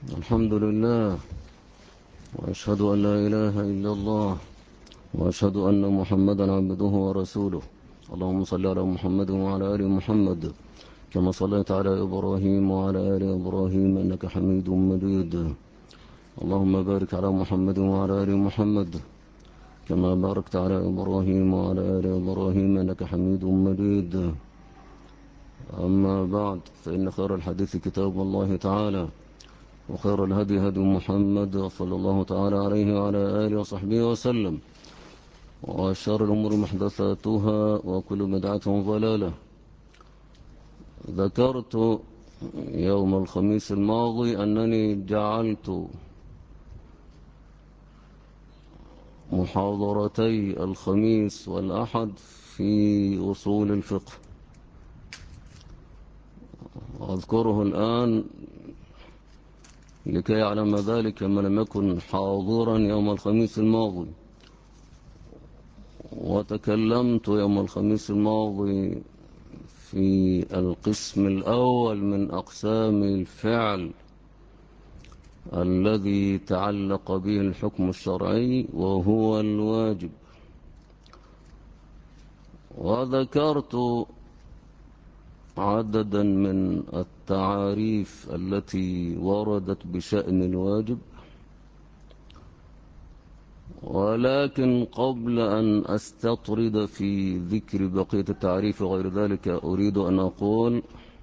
الحمد لله، وأشهد أن لا إله إلا الله، وأشهد أن محمدا عبده ورسوله. اللهم صل على محمد وعلى آل محمد كما صليت على إبراهيم وعلى آل إبراهيم إنك حميد مجيد. اللهم بارك على محمد وعلى آل محمد كما باركت على إبراهيم وعلى آل إبراهيم إنك حميد مجيد. أما بعد، فإن خير الحديث كتاب الله تعالى، وخير الهدي هدي محمد صلى الله تعالى عليه وعلى آله وصحبه وسلم، وشر الأمور محدثاتها، وكل بدعة ضلالة. ذكرت يوم الخميس الماضي أنني جعلت محاضرتي الخميس والأحد في أصول الفقه، وأذكره الآن لكي يعلم ذلك من لم يكن حاضرا يوم الخميس الماضي. وتكلمت يوم الخميس الماضي في القسم الأول من أقسام الفعل الذي تعلق به الحكم الشرعي، وهو الواجب. وذكرت عددا من التعاريف التي وردت بشأن الواجب، ولكن قبل أن أستطرد في ذكر بقية التعريف وغير ذلك، أريد أن أقول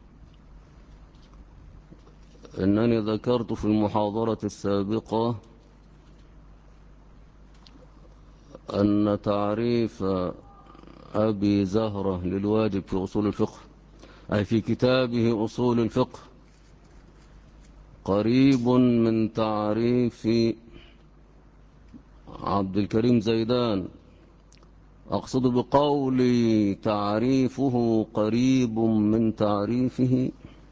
أنني ذكرت في المحاضرة السابقة أن تعريف أبي زهرة للواجب في أصول الفقه، أي في كتابه أصول الفقه، قريب من تعريف عبد الكريم زيدان. أقصد بقولي تعريفه قريب من تعريفه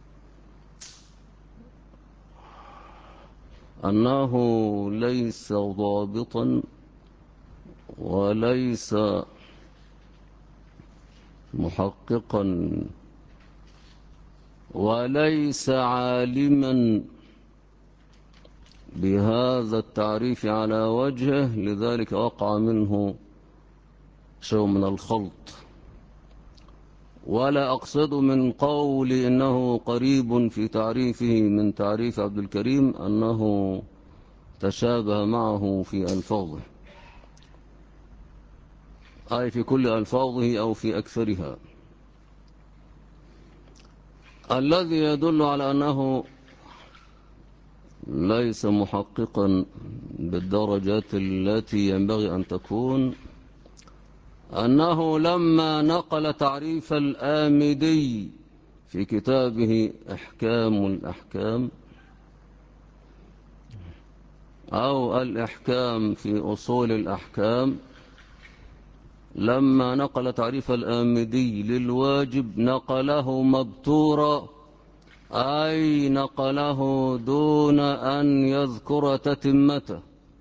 أنه ليس ضابطا وليس محققا وليس عالما بهذا التعريف على وجهه، لذلك وقع منه شيء من الخلط. ولا أقصد من قولي إنه قريب في تعريفه من تعريف عبد الكريم أنه تشابه معه في ألفاظه، أي في كل ألفاظه أو في أكثرها، الذي يدل على أنه ليس محققا بالدرجات التي ينبغي أن تكون، أنه لما نقل تعريف الآمدي في كتابه إحكام الأحكام أو الإحكام في أصول الأحكام، لما نقل تعريف الآمدي للواجب نقله مبتورا، أي نقله دون أن يذكر تتمته.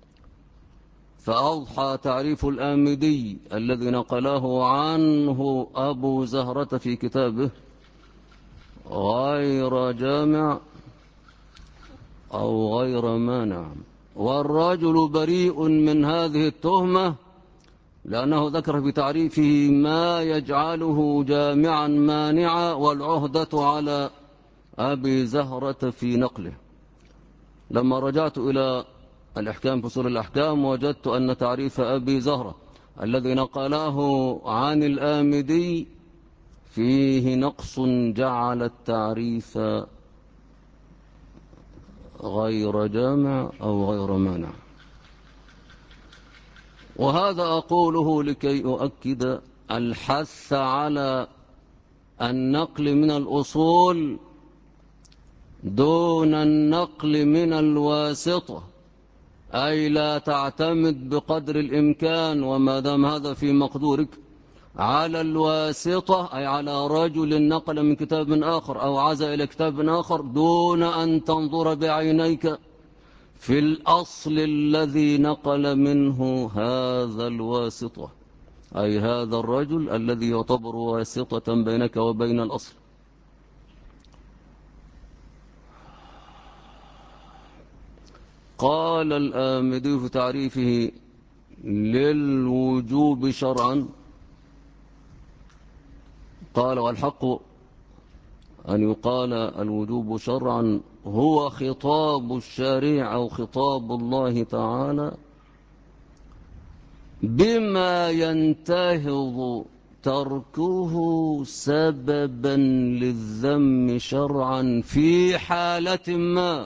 فأضحى تعريف الآمدي الذي نقله عنه أبو زهرة في كتابه غير جامع أو غير مانع، والرجل بريء من هذه التهمة، لأنه ذكر في تعريفه ما يجعله جامعا مانعا، والعهدة على أبي زهرة في نقله. لما رجعت إلى الإحكام في أصول الأحكام وجدت أن تعريف أبي زهرة الذي نقله عن الآمدي فيه نقص جعل التعريف غير جامع أو غير مانع. وهذا أقوله لكي أؤكد الحث على النقل من الأصول دون النقل من الواسطة، أي لا تعتمد بقدر الإمكان وما دام هذا في مقدورك على الواسطة، أي على رجل نقل من كتاب آخر أو عزا إلى كتاب آخر، دون أن تنظر بعينيك في الأصل الذي نقل منه هذا الواسطة، أي هذا الرجل الذي يعتبر واسطة بينك وبين الأصل. قال الآمدي في تعريفه للوجوب شرعا، قال: والحق أن يقال الوجوب شرعا هو خطاب الشريعة أو خطاب الله تعالى بما ينتهض تركه سببا للذم شرعا في حالة ما.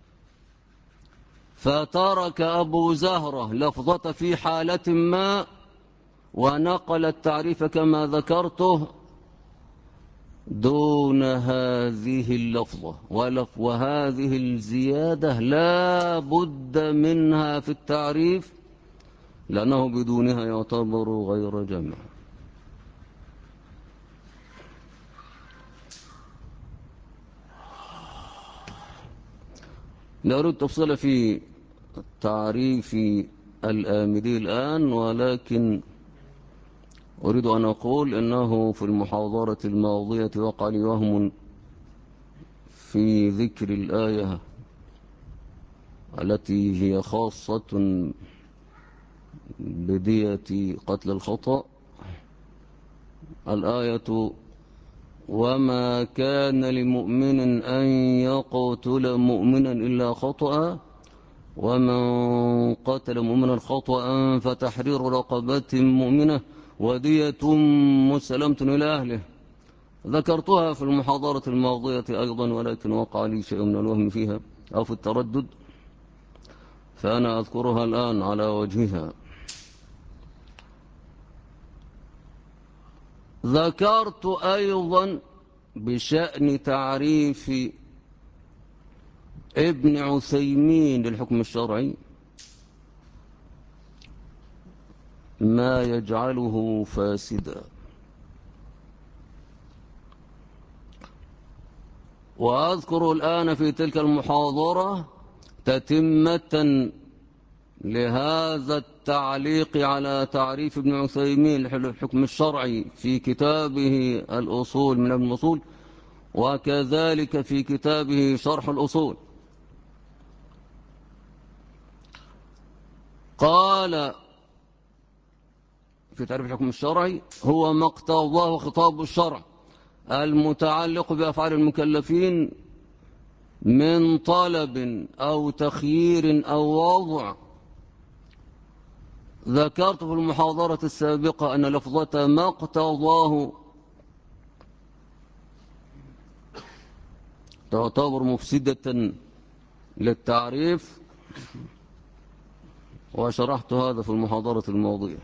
فترك أبو زهرة لفظة في حالة ما ونقل التعريف كما ذكرته دون هذه اللفظة، وهذه الزيادة لا بد منها في التعريف لأنه بدونها يعتبر غير جمع. لا أريد تفصيل في تعريف الآمدي الآن، ولكن أريد أن أقول إنه في المحاضرة الماضية وقع لي وهم في ذكر الآية التي هي خاصة بدية قتل الخطأ. الآية: وما كان لمؤمن أن يقتل مؤمنا إلا خطأ ومن قتل مؤمنا خطأ فتحرير رقبة مؤمنة ودية مسلمة إلى أهله. ذكرتها في المحاضرة الماضية أيضا، ولكن وقع لي شيء من الوهم فيها أو في التردد، فأنا أذكرها الآن على وجهها. ذكرت أيضا بشأن تعريف ابن عثيمين للحكم الشرعي ما يجعله فاسدا، وأذكر الآن في تلك المحاضرة تتمة لهذا التعليق على تعريف ابن عثيمين للحكم الشرعي في كتابه الأصول من ابن الأصول، وكذلك في كتابه شرح الأصول. قال في تعريف الحكم الشرعي: هو ما اقتضاه خطاب الشرع المتعلق بأفعال المكلفين من طلب أو تخيير أو وضع. ذكرت في المحاضرة السابقة أن لفظة ما اقتضاه تعتبر مفسدة للتعريف، وشرحت هذا في المحاضرة الماضية.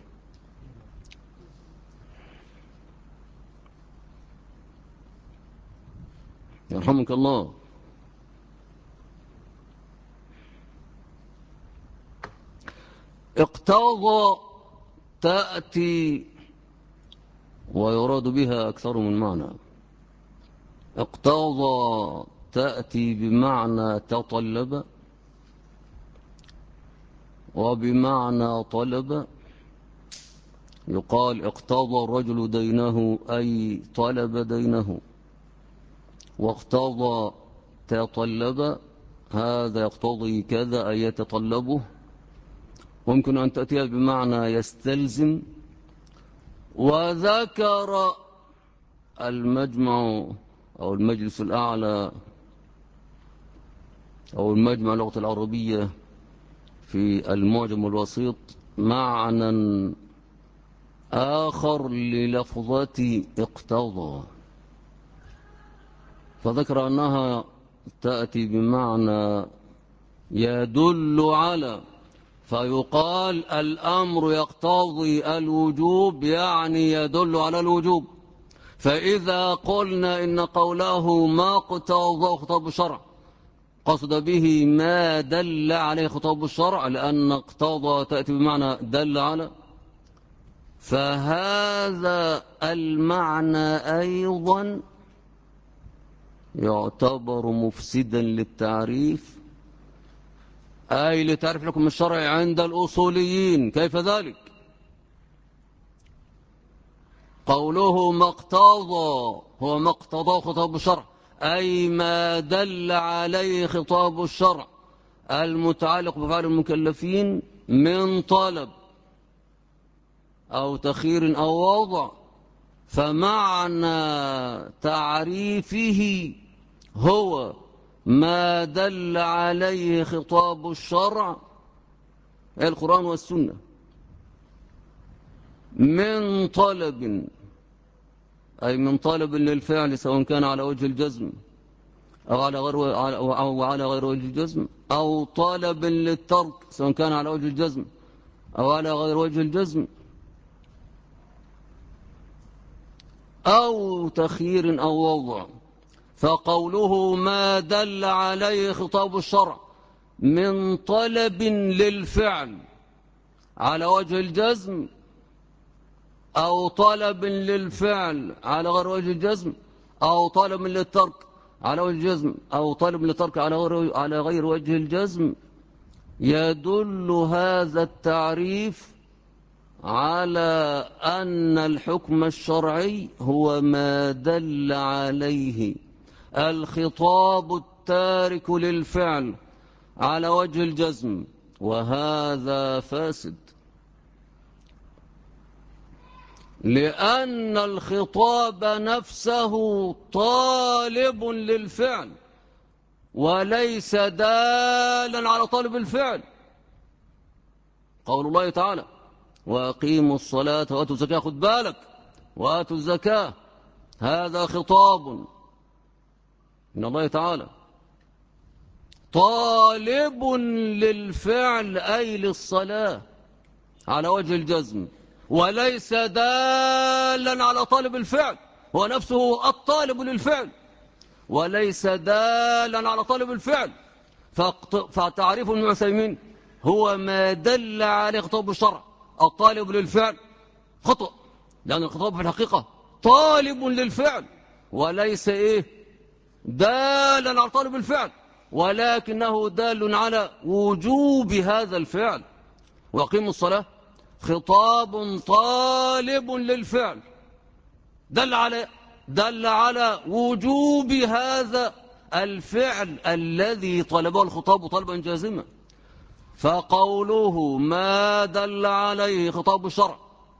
يرحمك الله. اقتضى تأتي ويراد بها أكثر من معنى. اقتضى تأتي بمعنى تطلب وبمعنى طلب. يقال اقتضى الرجل دينه أي طلب دينه، واقتضى تطلب هذا يقتضي كذا أي يتطلبه. ممكن أن تأتي بمعنى يستلزم. وذكر المجمع أو المجلس الأعلى أو المجمع اللغة العربية في المعجم الوسيط معنى آخر للفظة اقتضى، فذكر أنها تأتي بمعنى يدل على، فيقال الأمر يقتضي الوجوب يعني يدل على الوجوب. فإذا قلنا إن قوله ما اقتضى خطاب الشرع قصد به ما دل عليه خطاب الشرع، لأن اقتضى تأتي بمعنى دل على، فهذا المعنى أيضا يعتبر مفسدا للتعريف، أي لتعريف الحكم الشرعي عند الأصوليين. كيف ذلك؟ قوله ما اقتضى هو ما اقتضى خطاب الشرع أي ما دل عليه خطاب الشرع، المتعلق بفعل المكلفين من طلب أو تخيير أو وضع، فمعنى تعريفه هو ما دل عليه خطاب الشرع القرآن والسنة من طلب، أي من طلب للفعل سواء كان على وجه الجزم أو على غير وجه الجزم، أو طلب للترك سواء كان على وجه الجزم أو على غير وجه الجزم، أو تخيير أو وضع. فقوله ما دل عليه خطاب الشرع من طلب للفعل على وجه الجزم أو طلب للفعل على غير وجه الجزم أو طلب للترك على وجه الجزم أو طلب للترك على غير وجه الجزم، يدل هذا التعريف على أن الحكم الشرعي هو ما دل عليه الخطاب التارك للفعل على وجه الجزم، وهذا فاسد، لأن الخطاب نفسه طالب للفعل وليس دالا على طالب الفعل. قول الله تعالى وأقيموا الصلاة وآتوا الزكاة، خد بالك، وآتوا الزكاة، هذا خطاب من الله تعالى طالب للفعل أي للصلاة على وجه الجزم، وليس دالا على طالب الفعل، هو نفسه الطالب للفعل وليس دالا على طالب الفعل. فتعريف ابن عثيمين هو ما دل عليه خطاب الشرع الطالب للفعل خطأ، لأن الخطاب في الحقيقة طالب للفعل وليس دالا على طالب الفعل، ولكنه دال على وجوب هذا الفعل. وأقيموا الصلاة خطاب طالب للفعل دل على وجوب هذا الفعل الذي طلبه الخطاب طلبا جازما. فقوله ما دل عليه خطاب الشرع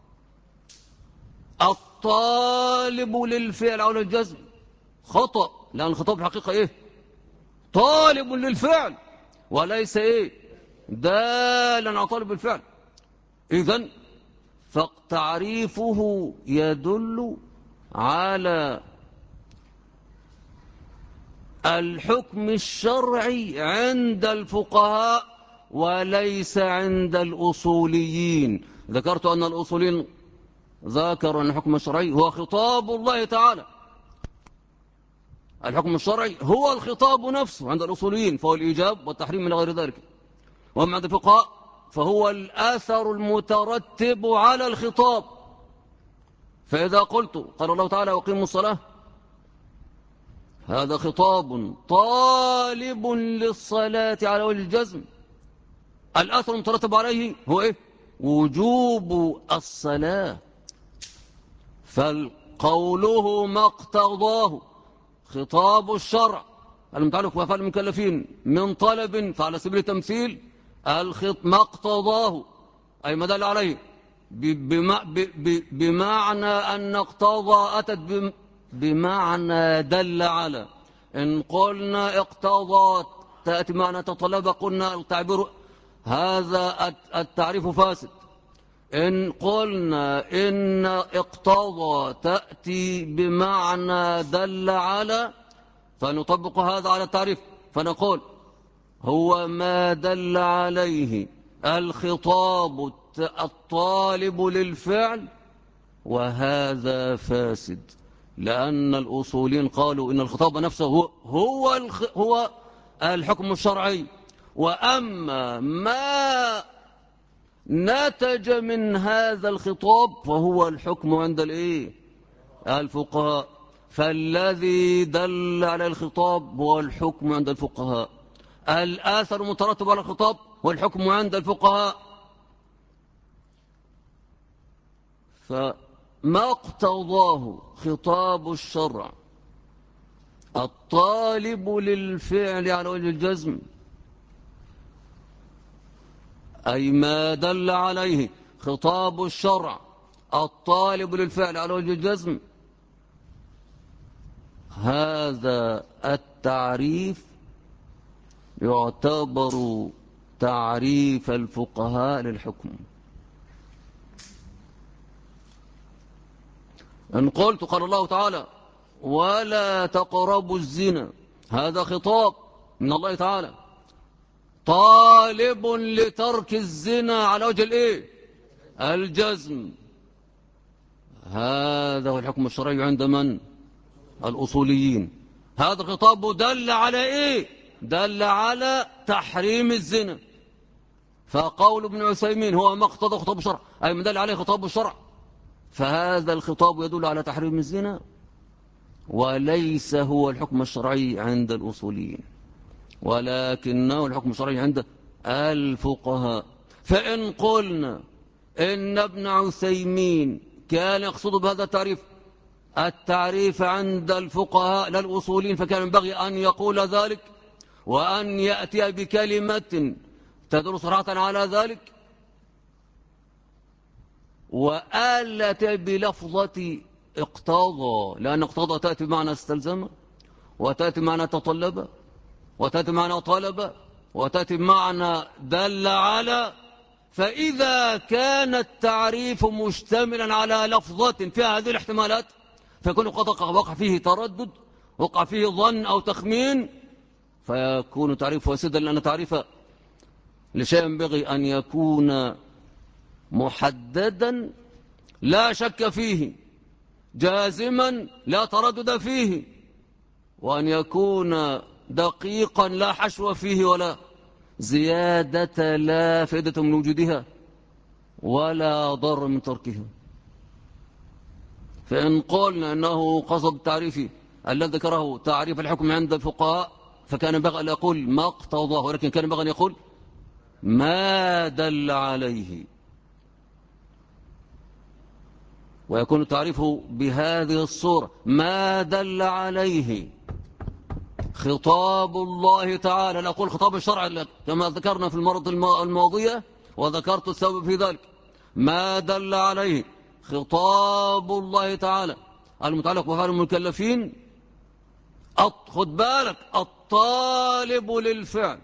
الطالب للفعل أو للجزم خطأ، لأن الخطاب الحقيقة طالب للفعل وليس دالا على طالب الفعل. إذن فتعريفه يدل على الحكم الشرعي عند الفقهاء وليس عند الأصوليين. ذكرت أن الأصوليين ذكروا أن الحكم الشرعي هو خطاب الله تعالى، الحكم الشرعي هو الخطاب نفسه عند الأصوليين، فهو الإيجاب والتحريم من غير ذلك. وأما عند الفقهاء فهو الأثر المترتب على الخطاب. فإذا قلت قال الله تعالى وقيموا الصلاة، هذا خطاب طالب للصلاة على وجه الجزم، الأثر المترتب عليه هو وجوب الصلاة. فقوله ما اقتضاه خطاب الشرع المتعلق بأفعال المكلفين من طلب، فعلى سبيل التمثيل ما اقتضاه أي ما دل عليه بمعنى أن اقتضى أتت بمعنى دل على. إن قلنا اقتضى تأتي معنى تطلب، قلنا التعبير هذا التعريف فاسد. إن قلنا إن اقتضى تأتي بمعنى دل على، فنطبق هذا على التعريف فنقول هو ما دل عليه الخطاب الطالب للفعل، وهذا فاسد، لأن الأصوليين قالوا إن الخطاب نفسه هو الحكم الشرعي، وأما ما نتج من هذا الخطاب فهو الحكم عند الفقهاء. فالذي دل على الخطاب هو الحكم عند الفقهاء، الآثر المترتب على الخطاب هو الحكم عند الفقهاء. فما اقتضاه خطاب الشرع الطالب للفعل على وجه الجزم أي ما دل عليه خطاب الشرع الطالب للفعل على وجه الجزم، هذا التعريف يعتبر تعريف الفقهاء للحكم. إن قلت قال الله تعالى ولا تقربوا الزنا، هذا خطاب من الله تعالى طالب لترك الزنا على وجه الايه؟ الجزم. هذا هو الحكم الشرعي عند من؟ الأصوليين. هذا الخطاب دل على ايه؟ دل على تحريم الزنا. فقول ابن عثيمين هو ما اقتضى خطاب الشرع، أي ما دل عليه خطاب الشرع، فهذا الخطاب يدل على تحريم الزنا وليس هو الحكم الشرعي عند الأصوليين، ولكنه الحكم الشرعي عند الفقهاء. فإن قلنا إن ابن عثيمين كان يقصد بهذا التعريف عند الفقهاء لا الأصوليين، فكان ينبغي أن يقول ذلك وأن يأتي بكلمة تدل صراحة على ذلك، وآلة بلفظة اقتضى، لأن اقتضى تأتي بمعنى استلزم، وتأتي بمعنى تطلب، وتأتي بمعنى طلب، وتأتي بمعنى دل على. فإذا كان التعريف مشتملا على لفظة فيها هذه الاحتمالات فيكون قد وقع فيه تردد، وقع فيه ظن أو تخمين، فيكون تعريف فاسدا، لأن تعريف لشيء ينبغي أن يكون محددا لا شك فيه، جازما لا تردد فيه، وأن يكون دقيقا لا حشو فيه ولا زيادة لا فائدة من وجودها ولا ضر من تركها. فإن قلنا أنه قصد التعريف الذي ذكره تعريف الحكم عند الفقهاء فكان ينبغي أن يقول ما اقتضاه، ولكن كان ينبغي أن يقول ما دل عليه، ويكون تعريفه بهذه الصورة: ما دل عليه خطاب الله تعالى. لا أقول خطاب الشرع كما ذكرنا في المرة الماضية وذكرت السبب في ذلك. ما دل عليه خطاب الله تعالى المتعلق بأفعال المكلفين، خد بالك، الطالب للفعل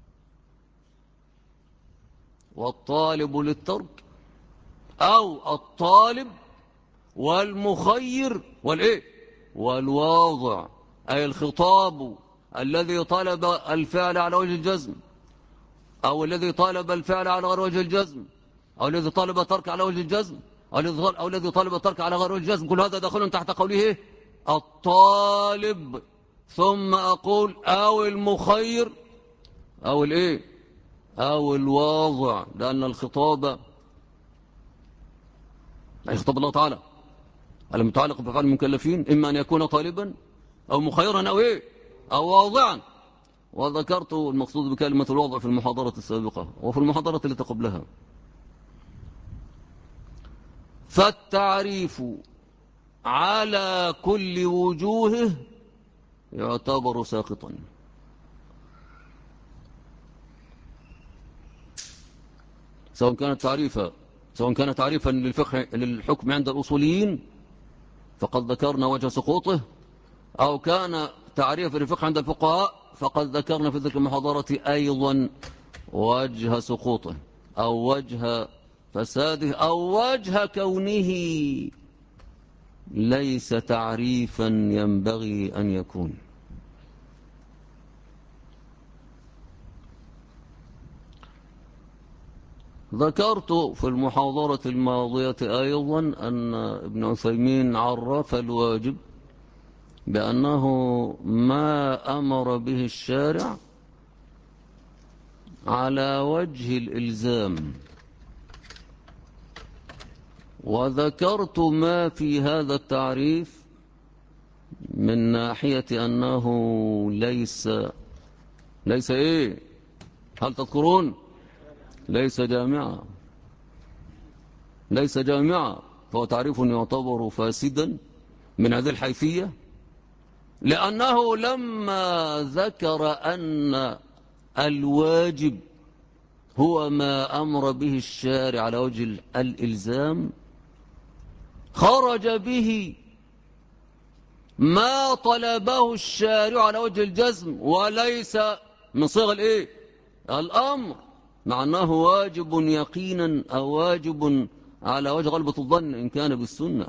والطالب للترك، أو الطالب والمخير والإيه والواضع، أي الخطاب الذي طلب الفعل على وجه الجزم، أو الذي طالب الفعل على غير وجه الجزم، أو الذي طالب الترك على وجه الجزم، أو الذي طالب الترك على غير وجه الجزم. كل هذا داخل تحت قوله الطالب. ثم أقول أو المخير أو الإيه أو الواضع، لأن الخطاب أي خطاب الله تعالى المتعلق بأفعال المكلفين إما أن يكون طالبا أو مخيرا أو إيه أو واضعا. وذكرت المقصود بكلمة الوضع في المحاضرة السابقة وفي المحاضرة التي قبلها. فالتعريف على كل وجوهه يعتبر ساقطا، سواء كان تعريفا للحكم عند الأصوليين فقد ذكرنا وجه سقوطه، أو كان تعريفا للفقه عند الفقهاء فقد ذكرنا في ذلك المحاضرة أيضا وجه سقوطه، أو وجه فساده، أو وجه كونه ليس تعريفا ينبغي أن يكون. ذكرت في المحاضرة الماضية أيضا أن ابن عثيمين عرف الواجب بأنه ما أمر به الشارع على وجه الإلزام، وذكرت ما في هذا التعريف من ناحية أنه ليس إيه؟ هل تذكرون؟ ليس جامعا، فهو تعريف يعتبر فاسدا من هذه الحيثية، لأنه لما ذكر أن الواجب هو ما أمر به الشارع على وجه الإلزام خرج به ما طلبه الشارع على وجه الجزم وليس من صيغ الايه الأمر، مع أنه واجب يقينا أو واجب على وجه غلبة الظن إن كان بالسنة.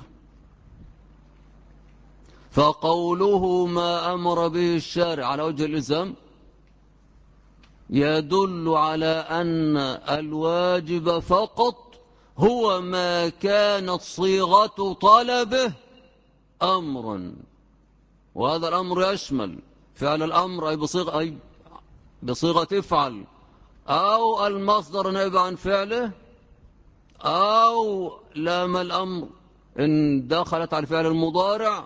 فقوله ما أمر به الشارع على وجه الإلزام يدل على أن الواجب فقط هو ما كانت صيغة طلبه أمرا، وهذا الأمر يشمل فعل الأمر أي بصيغة افعل، أو المصدر نائب عن فعله، أو لام الأمر إن دخلت على الفعل المضارع،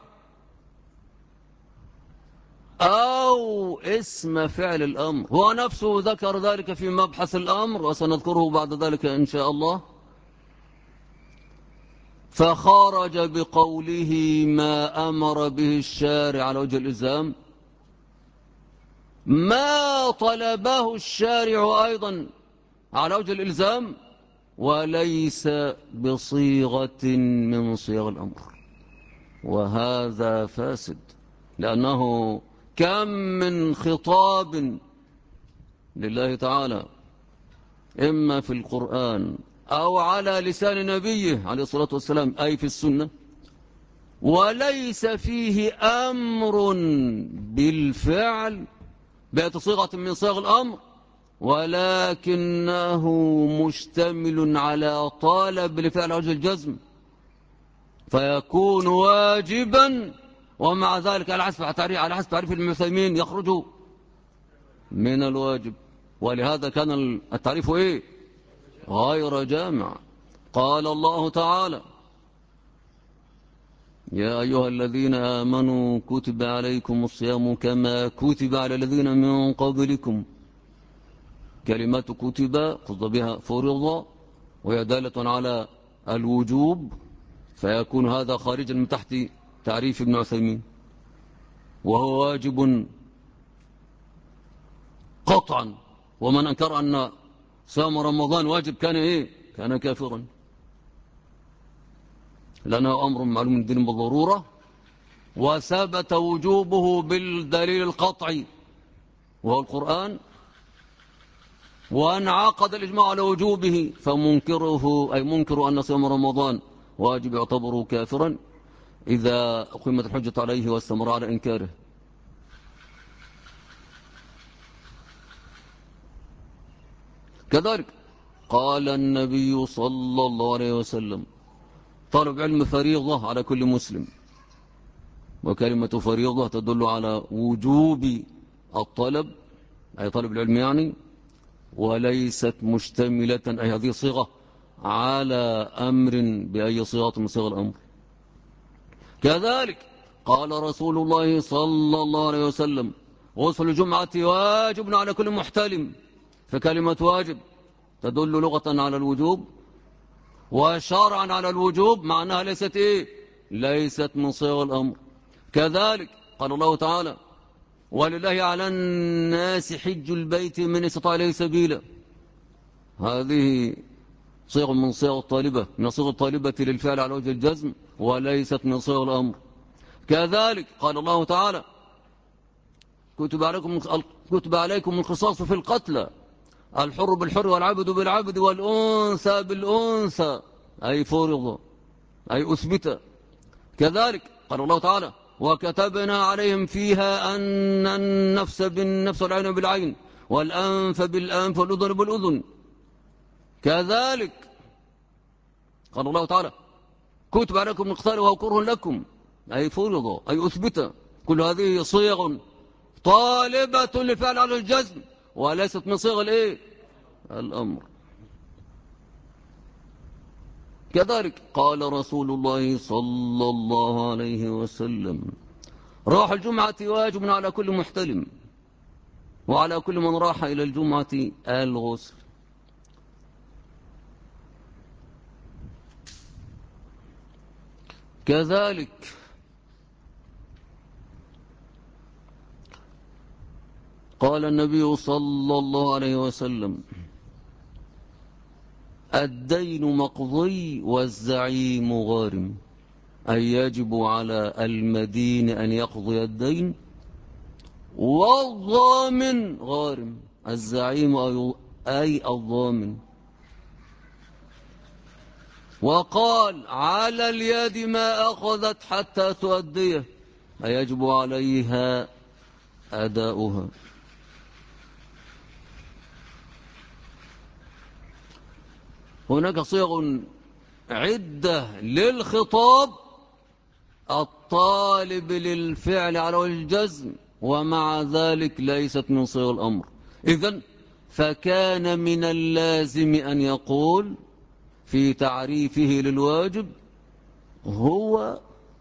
أو اسم فعل الأمر. هو نفسه ذكر ذلك في مبحث الأمر وسنذكره بعد ذلك إن شاء الله. فخرج بقوله ما أمر به الشارع على وجه الإلزام ما طلبه الشارع أيضا على وجه الإلزام وليس بصيغة من صيغ الأمر، وهذا فاسد، لأنه كم من خطاب لله تعالى إما في القرآن أو على لسان نبيه عليه الصلاة والسلام أي في السنة وليس فيه أمر بالفعل بأت صيغة من صيغ الأمر، ولكنه مشتمل على طالب لفعل وجه الجزم فيكون واجبا، ومع ذلك على حسب تعريف ابن عثيمين يخرج من الواجب، ولهذا كان التعريف ايه غير جامع. قال الله تعالى يا أيها الذين آمنوا كتب عليكم الصيام كما كتب على الذين من قبلكم. كلمة كتب قصد بها فرض وهي دالة على الوجوب، فيكون هذا خارجا من تحت تعريف ابن عثيمين، وهو واجب قطعا. ومن أنكر أن صيام رمضان واجب كان إيه؟ كان كافرا، لأنه أمر معلوم من الدين بالضرورة وثبت وجوبه بالدليل القطعي وهو القرآن، وانعقد الإجماع على وجوبه، فمنكره أي منكر أن صيام رمضان واجب يعتبر كافرا إذا أقيمت الحجة عليه واستمر على إنكاره. كذلك قال النبي صلى الله عليه وسلم طالب علم فريضة على كل مسلم، وكلمة فريضة تدل على وجوب الطلب أي طالب العلم يعني، وليست مشتملة أي هذه صيغة على أمر بأي صيغة من صيغ الأمر. كذلك قال رسول الله صلى الله عليه وسلم غسل الجمعة واجب على كل محتلم، فكلمة واجب تدل لغة على الوجوب وشرعا على الوجوب، مع أنها ليست إيه؟ ليست من صيغ الأمر. كذلك قال الله تعالى ولله على الناس حج البيت من استطاع إليه سبيلا. هذه صيغ من صيغ الطالبة، من صيغ الطالبة للفعل على وجه الجزم وليست من صيغ الأمر. كذلك قال الله تعالى كتب عليكم القصاص في القتلى الحر بالحر والعبد بالعبد والأنثى بالأنثى أي فرض أي أثبت. كذلك قال الله تعالى وكتبنا عليهم فيها أن النفس بالنفس والعين بالعين والأنف بالأنف والأذن بالأذن. كذلك قال الله تعالى كتب عليكم القتال وهو كره لكم أي فرض أي أثبت. كل هذه صيغ طالبة لفعل على الجزم وليست من صيغ الايه الأمر. كذلك قال رسول الله صلى الله عليه وسلم راح الجمعة واجب على كل محتلم وعلى كل من راح إلى الجمعة الغسل. كذلك قال النبي صلى الله عليه وسلم الدين مقضي والزعيم غارم، أي يجب على المدين أن يقضي الدين، والضامن غارم، الزعيم أي الضامن. وقال على اليد ما أخذت حتى تؤديه، أي يجب عليها أداؤها. هناك صيغ عدة للخطاب الطالب للفعل على وجه الجزم، ومع ذلك ليست من صيغ الأمر. إذن فكان من اللازم أن يقول في تعريفه للواجب هو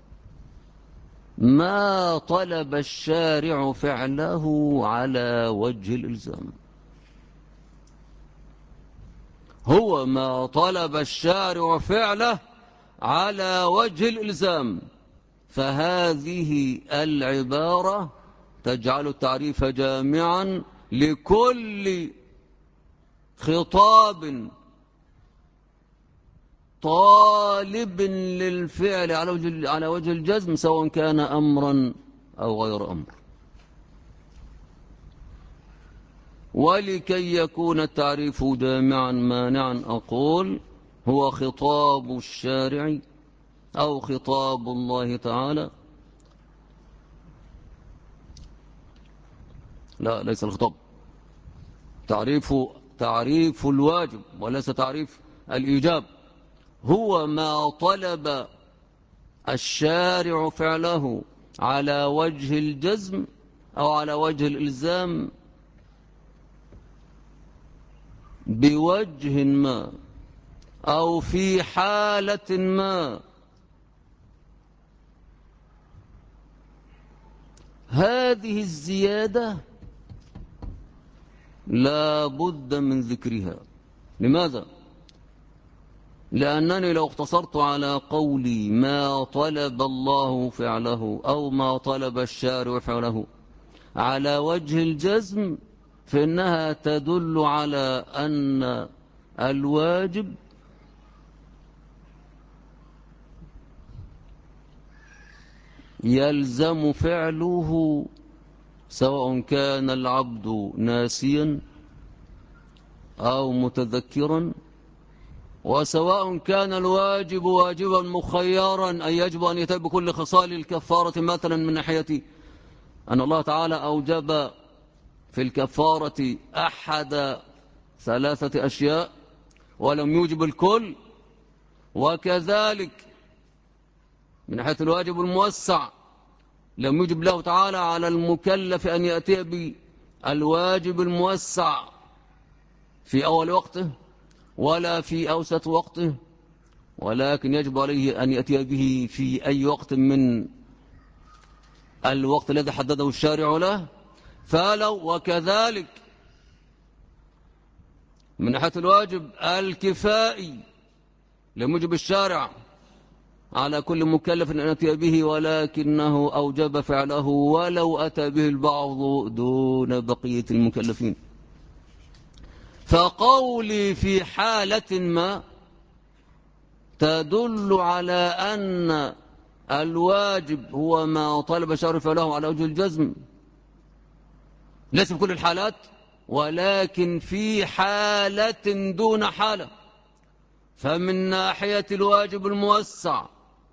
ما طلب الشارع فعله على وجه الإلزام، هو ما طلب الشارع فعله على وجه الإلزام. فهذه العبارة تجعل التعريف جامعا لكل خطاب طالب للفعل على وجه الجزم، سواء كان أمرا أو غير أمر. ولكي يكون التعريف جامعا مانعا أقول هو خطاب الشارع أو خطاب الله تعالى. لا، ليس الخطاب، تعريف الواجب وليس تعريف الإيجاب. هو ما طلب الشارع فعله على وجه الجزم أو على وجه الإلزام بوجه ما أو في حالة ما. هذه الزيادة لا بد من ذكرها. لماذا؟ لأنني لو اقتصرت على قولي ما طلب الله فعله أو ما طلب الشارع فعله على وجه الجزم، فإنها تدل على أن الواجب يلزم فعله سواء كان العبد ناسيا أو متذكرا، وسواء كان الواجب واجبا مخيرا، أي يجب أن يتم بكل خصال الكفارة، مثلا من ناحية أن الله تعالى أوجب في الكفارة أحد ثلاثة أشياء ولم يوجب الكل. وكذلك من ناحية الواجب الموسع لم يوجب الله تعالى على المكلف أن يأتي بالواجب الموسع في أول وقته ولا في أوسط وقته، ولكن يجب عليه أن يأتي به في أي وقت من الوقت الذي حدده الشارع له. فلو وكذلك من ناحية الواجب الكفائي لم يوجب الشارع على كل مكلف أن يأتي به، ولكنه أوجب فعله ولو أتى به البعض دون بقية المكلفين. فقولي في حالة ما تدل على أن الواجب هو ما طلب الشارع فعله على وجه الجزم، ليس في كل الحالات، ولكن في حالة دون حالة. فمن ناحية الواجب الموسع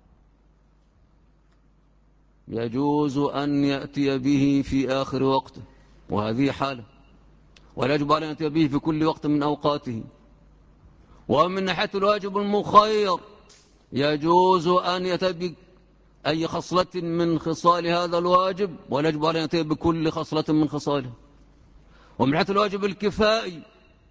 يجوز أن يأتي به في آخر وقته، وهذه حالة، ولا يجب عليه أن يأتي به في كل وقت من أوقاته. ومن ناحية الواجب المخير يجوز أن يأتي أي خصلة من خصال هذا الواجب، ولا يجب عليه أن يأتي بكل خصلة من خصاله. ومن ناحية الواجب الكفائي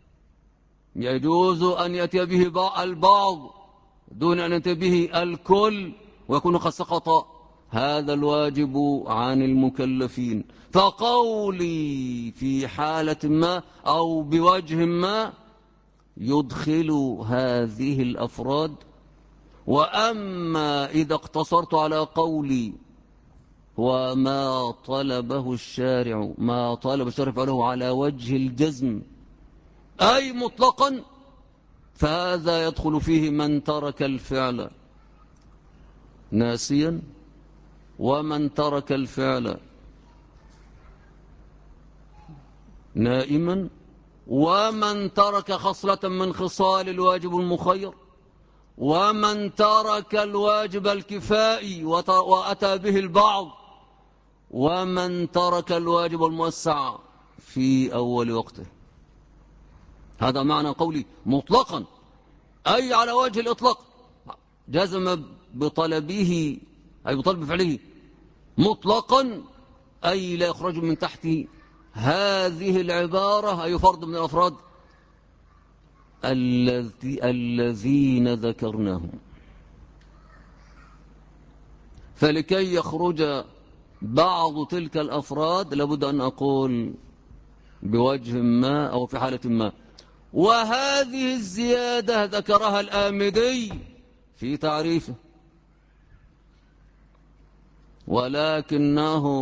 يجوز أن يأتي به البعض دون أن يأتي به الكل، ويكون قد سقط هذا الواجب عن المكلفين. فقولي في حالة ما أو بوجه ما يدخل هذه الأفراد. وأما إذا اقتصرت على قولي وما طلبه الشارع، ما طلب الشارع فعله على وجه الجزم أي مطلقا، فهذا يدخل فيه من ترك الفعل ناسيا، ومن ترك الفعل نائما، ومن ترك خصلة من خصال الواجب المخير، ومن ترك الواجب الكفائي وأتى به البعض، ومن ترك الواجب الموسع في أول وقته. هذا معنى قولي مطلقا، أي على وجه الإطلاق، جزم بطلبه أي بطلب فعله مطلقا، أي لا يخرج من تحت هذه العبارة أي فرد من الأفراد الذين ذكرناهم. فلكي يخرج بعض تلك الأفراد لابد أن أقول بوجه ما أو في حالة ما. وهذه الزيادة ذكرها الآمدي في تعريفه، ولكنه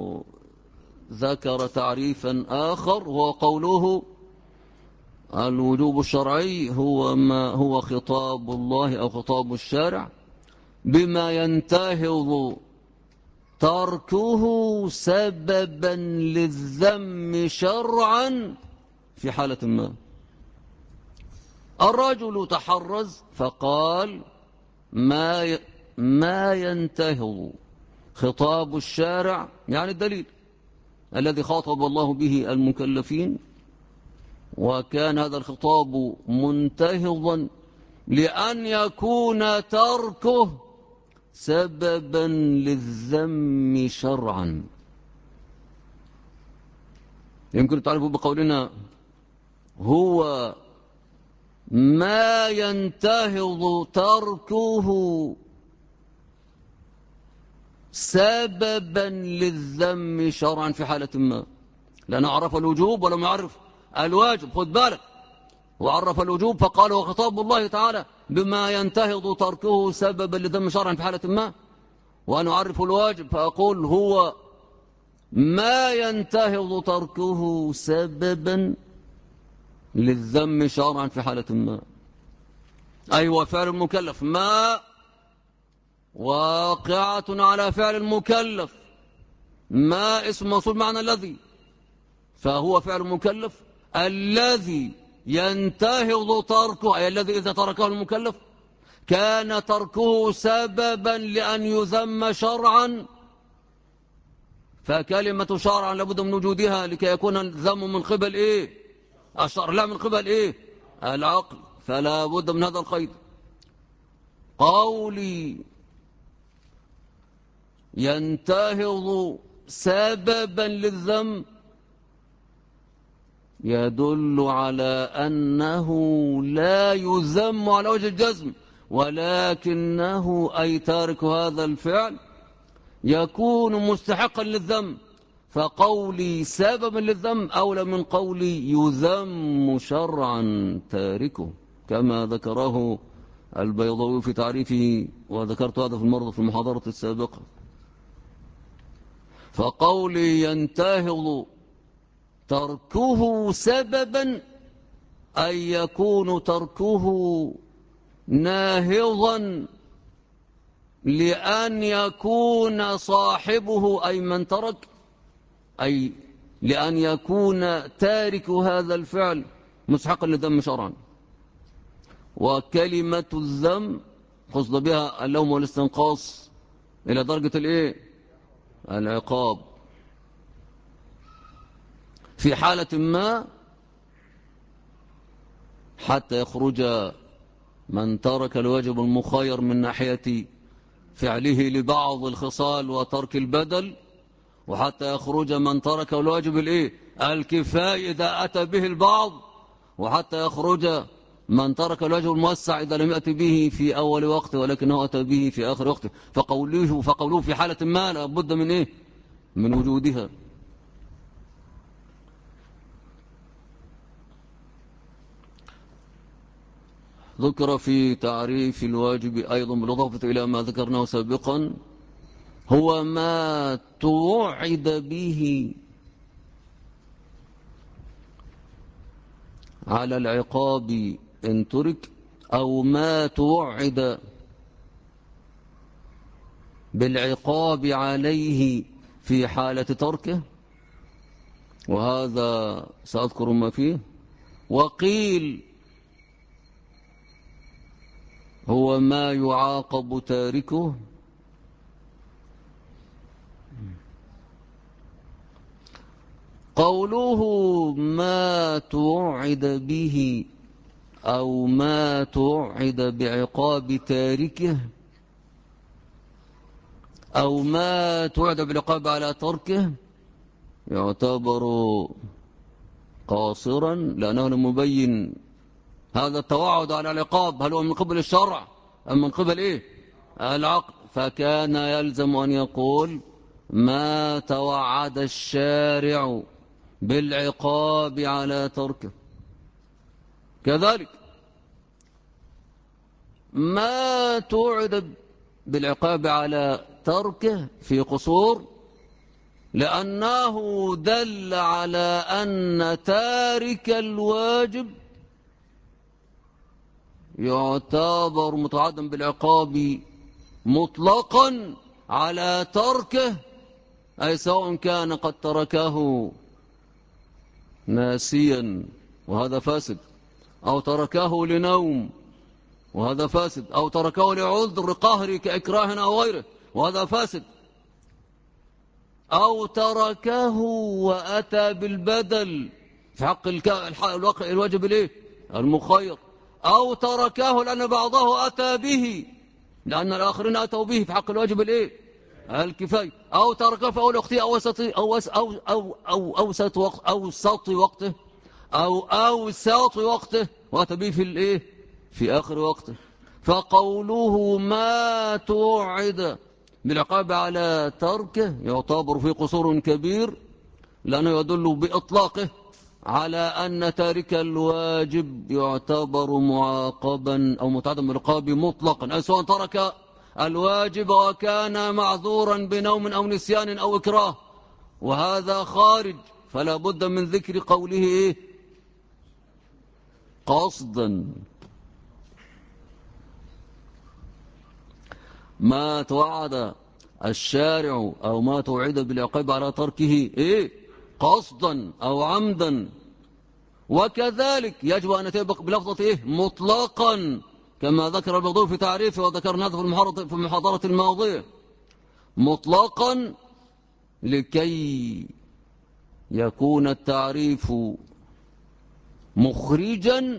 ذكر تعريفا آخر هو قوله الوجوب الشرعي هو خطاب الله أو خطاب الشارع بما ينتهض تركه سببا للذم شرعا في حالة ما. الرجل تحرز فقال ما ينتهض خطاب الشارع، يعني الدليل الذي خاطب الله به المكلفين، وكان هذا الخطاب منتهضا لأن يكون تركه سببا للذم شرعا. يمكن تعرفوا بقولنا هو ما ينتهض تركه سببا للذم شرعا في حالة ما، لأنه عرف الوجوب ولم يعرف الواجب. خد بالك، وعرف الوجوب فقال وخطاب الله تعالى بما ينتهض تركه سببا لذم شرعا في حالة ما، وأنا أعرف الواجب فأقول هو ما ينتهض تركه سببا للذم شرعا في حالة ما. أي هو فعل المكلف، ما واقعة على فعل المكلف، ما اسم موصول معنى الذي، فهو فعل المكلف الذي ينتهض تركه، أي الذي إذا تركه المكلف كان تركه سببا لأن يذم شرعا. فكلمة شرعا لابد من وجودها لكي يكون الذم من قبل إيه؟ الشرع، لا من قبل إيه؟ العقل، فلا بد من هذا القيد. قولي ينتهض سببا للذم يدل على أنه لا يذم على وجه الجزم، ولكنه أي تارك هذا الفعل يكون مستحقا للذم، فقولي سببا للذم أولى من قولي يذم شرعا تاركه، كما ذكره البيضاوي في تعريفه، وذكرت هذا في المحاضرة السابقة. فقولي ينتهض تركه سببا أي يكون تركه ناهضا لأن يكون صاحبه أي من ترك، أي لأن يكون تارك هذا الفعل مستحقا للذم شرعا. وكلمة الذم قصد بها اللوم والاستنقاص إلى درجة الإيه؟ العقاب في حالة ما، حتى يخرج من ترك الواجب المخير من ناحية فعله لبعض الخصال وترك البدل، وحتى يخرج من ترك الواجب الإيه؟ الكفاية إذا أتى به البعض، وحتى يخرج من ترك الواجب الموسع إذا لم يأتي به في أول وقت ولكنه أتى به في آخر وقت. فقوله في حالة ما لا بد من إيه؟ من وجودها. ذكر في تعريف الواجب أيضا بالإضافة إلى ما ذكرناه سابقا هو ما توعد به على العقاب إن ترك أو ما توعد بالعقاب عليه في حالة تركه، وهذا سأذكر ما فيه. وقيل هو ما يعاقب تاركه. قوله ما توعد به أو ما توعد بعقاب تاركه أو ما توعد بالعقاب على تركه يعتبر قاصرا، لأنه مبين هذا التوعد على العقاب هل هو من قبل الشرع أم من قبل إيه؟ العقل. فكان يلزم أن يقول ما توعد الشارع بالعقاب على تركه. كذلك ما توعد بالعقاب على تركه في قصور، لأنه دل على أن تارك الواجب يعتبر متعدا بالعقاب مطلقا على تركه، أي سواء كان قد تركه ناسيا وهذا فاسد، أو تركه لنوم وهذا فاسد، أو تركه لعذر قهري كإكراه أو غيره وهذا فاسد، أو تركه وأتى بالبدل في حق الواجب الايه المخير، أو تركه لأن بعضه أتى به لأن الآخرين أتوا به في حق الواجب الايه الكفاية، أو تركه في أول وقته أوسط وقته أو أوسط وقته وأتى به في الايه في آخر وقته. فقوله ما توعد بالعقاب على تركه يعتبر في قصور كبير، لأنه يدل بإطلاقه على أن تارك الواجب يعتبر معاقبا أو متعدا بالعقاب مطلقا، أي سواء ترك الواجب وكان معذورا بنوم أو نسيان أو إكراه، وهذا خارج. فلا بد من ذكر قوله إيه؟ قصدا. ما توعد الشارع أو ما توعد بالعقاب على تركه إيه؟ قصدا أو عمدا. وكذلك يجب أن يتبقى بلفظة إيه؟ مطلقا، كما ذكر البغضاوي في تعريفه وذكرنا هذا في المحاضرة الماضية، مطلقا لكي يكون التعريف مخرجا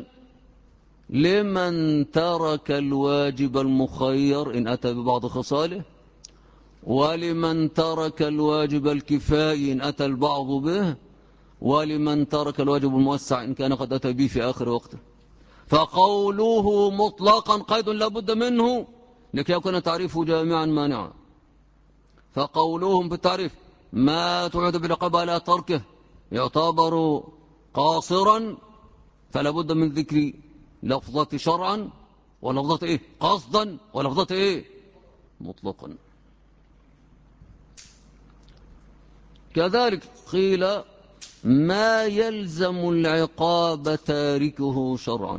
لمن ترك الواجب المخير إن أتى ببعض خصاله، ولمن ترك الواجب الكفائي إن أتى البعض به، ولمن ترك الواجب الموسع إن كان قد أتى به في آخر وقته. فقوله مطلقا قيد لا بد منه لكي يكون تعريفه جامعا مانعا. فقولهم في التعريف ما توعد بالعقاب على تركه يعتبر قاصرا، فلا بد من ذكر لفظة شرعا ولفظة إيه؟ قصدا ولفظة إيه؟ مطلقا. كذلك قيل ما يلزم العقاب تاركه شرعا.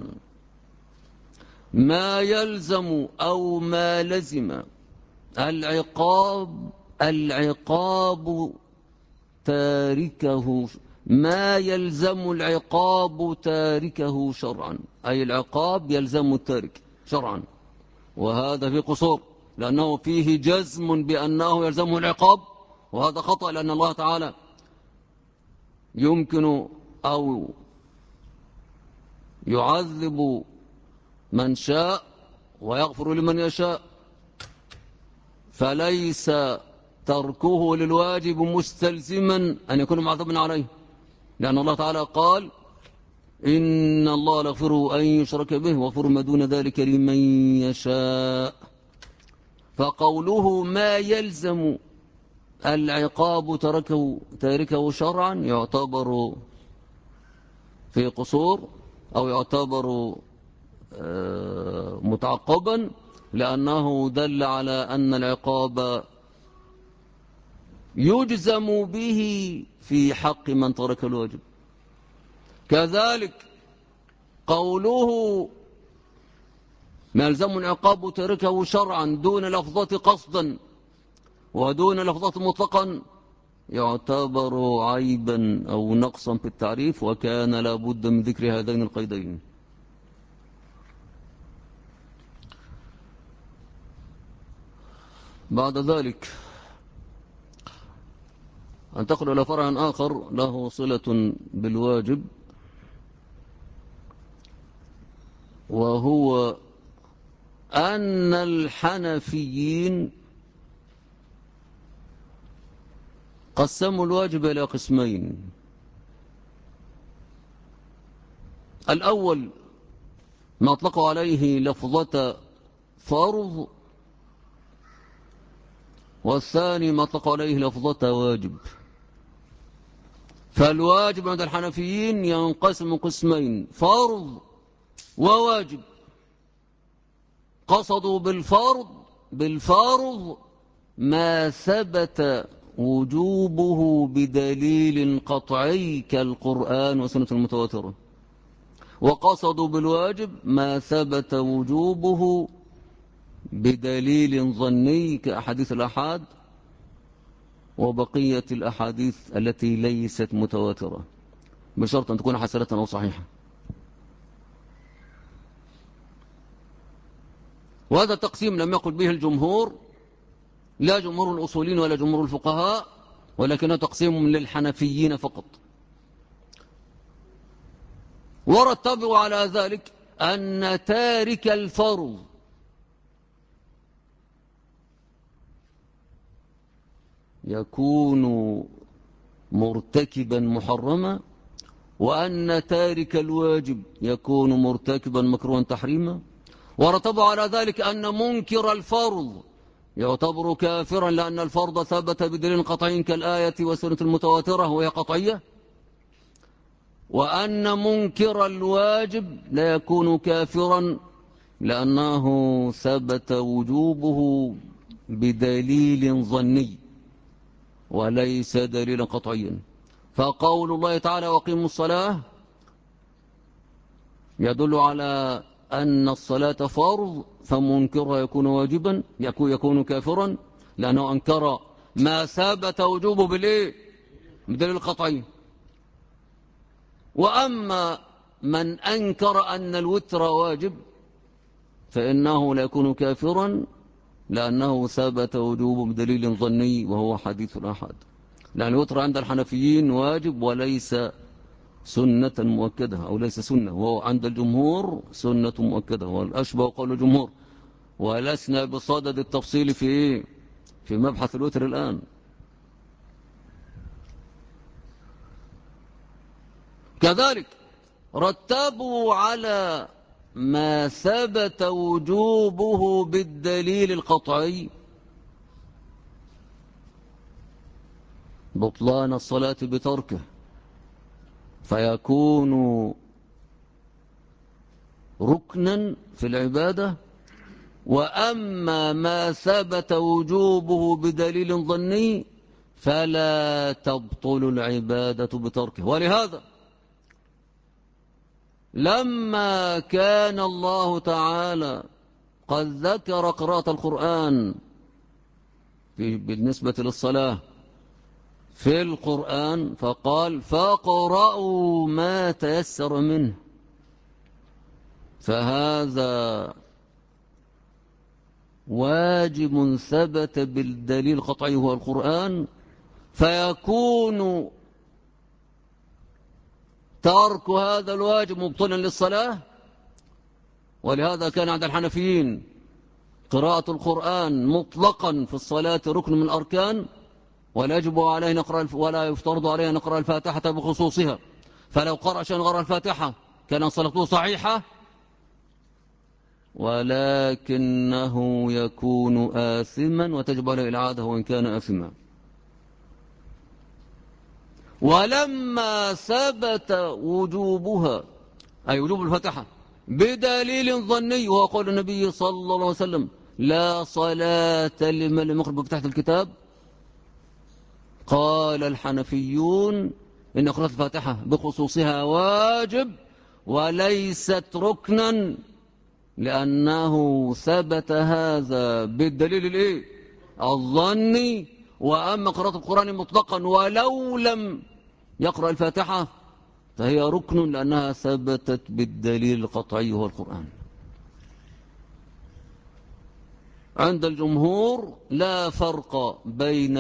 ما يلزم أو ما لزم العقاب تاركه، ما يلزم العقاب تاركه شرعا، أي العقاب يلزم التارك شرعا، وهذا في قصور، لأنه فيه جزم بأنه يلزمه العقاب، وهذا خطأ، لأن الله تعالى يمكن أو يعذب من شاء ويغفر لمن يشاء، فليس تركه للواجب مستلزما أن يكون معذبا عليه، لأن الله تعالى قال إن الله لا يغفر أن يشرك به ويغفر ما دون ذلك لمن يشاء. فقوله ما يلزم العقاب تاركه شرعا يعتبر في قصور أو يعتبر متعقبا، لأنه دل على أن العقاب يجزم به في حق من ترك الواجب. كذلك قوله ما يلزم عقاب تاركه شرعا دون لفظات قصدا ودون لفظات مطلقا يعتبر عيبا أو نقصا في التعريف، وكان لابد من ذكر هذين القيدين. بعد ذلك أنتقل إلى فرع آخر له صلة بالواجب، وهو أن الحنفيين قسموا الواجب إلى قسمين. الأول ما أطلقوا عليه لفظة فرض، والثاني ما أطلقوا عليه لفظة واجب. فالواجب عند الحنفيين ينقسم قسمين: فرض وواجب. قصدوا بالفرض ما ثبت وجوبه بدليل قطعي كالقرآن والسنة المتواترة، وقصدوا بالواجب ما ثبت وجوبه بدليل ظني كأحاديث الأحاد وبقية الأحاديث التي ليست متواترة، بشرط أن تكون حسنة أو صحيحة. وهذا تقسيم لم يقل به الجمهور، لا جمهور الأصولين ولا جمهور الفقهاء، ولكنه تقسيم للحنفيين فقط. ورتبوا على ذلك أن تارك الفرض يكون مرتكبا محرما، وأن تارك الواجب يكون مرتكبا مكروها تحريما. ورتبوا على ذلك أن منكر الفرض يعتبر كافرا، لأن الفرض ثبت بدليل قطعي كالآية والسنة المتواترة وهي قطعية، وأن منكر الواجب لا يكون كافرا لأنه ثبت وجوبه بدليل ظني وليس دليلا قطعيا. فقول الله تعالى وقيموا الصلاة يدل على أن الصلاة فرض، فمنكرها يكون واجبا، يكون كافرا لأنه أنكر ما ثبت وجوبه بدليل قطعي. وأما من أنكر أن الوتر واجب فإنه لا يكون كافرا لأنه ثبت وجوبه بدليل ظني وهو حديث الأحد، لأن الوتر عند الحنفيين واجب وليس سنة مؤكدة، أو ليس سنة، وهو عند الجمهور سنة مؤكدة، والأشبه قول الجمهور. ولسنا بصدد التفصيل في مبحث الوتر الآن. كذلك رتبوا على ما ثبت وجوبه بالدليل القطعي بطلان الصلاة بتركه، فيكون ركنا في العبادة. وأما ما ثبت وجوبه بدليل ظني فلا تبطل العبادة بتركه. ولهذا لما كان الله تعالى قد ذكر قراءة القرآن بالنسبة للصلاة في القرآن فقال فاقرأوا ما تيسر منه، فهذا واجب ثبت بالدليل القطعي هو القرآن، فيكون ترك هذا الواجب مبطلا للصلاة. ولهذا كان عند الحنفيين قراءة القرآن مطلقا في الصلاة ركن من الأركان، ولا يفترض عليه نقرأ الفاتحة بخصوصها، فلو قرأ شيئا غير الفاتحة كان صلاته صحيحة، ولكنه يكون آثما وتجب عليه الإعادة وإن كان آثما. ولما ثبت وجوبها أي وجوب الفاتحة بدليل ظني وهو قول النبي صلى الله عليه وسلم لا صلاة لمن لم يقرأ بفتحة الكتاب، قال الحنفيون إن قراءة الفاتحة بخصوصها واجب وليست ركنا لأنه ثبت هذا بالدليل الإيه؟ الظني. وأما قراءة القرآن مطلقا ولو لم يقرأ الفاتحة فهي ركن لأنها ثبتت بالدليل القطعي هو القرآن. عند الجمهور لا فرق بين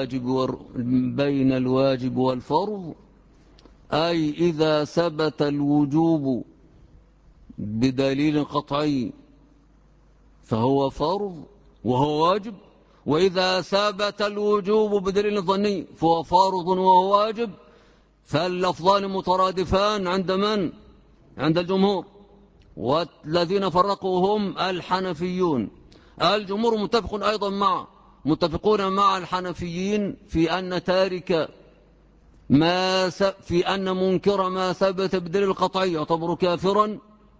الواجب والفرض، أي إذا ثبت الوجوب بدليل قطعي فهو فرض وهو واجب، وإذا ثبت الوجوب بدليل ظني فهو فرض وهو واجب. فاللفظان مترادفان عند من؟ عند الجمهور، والذين فرقوا هم الحنفيون. الجمهور متفقون مع الحنفيين في أن تارك في أن منكر ما ثبت بدليل القطعي يعتبر كافرا،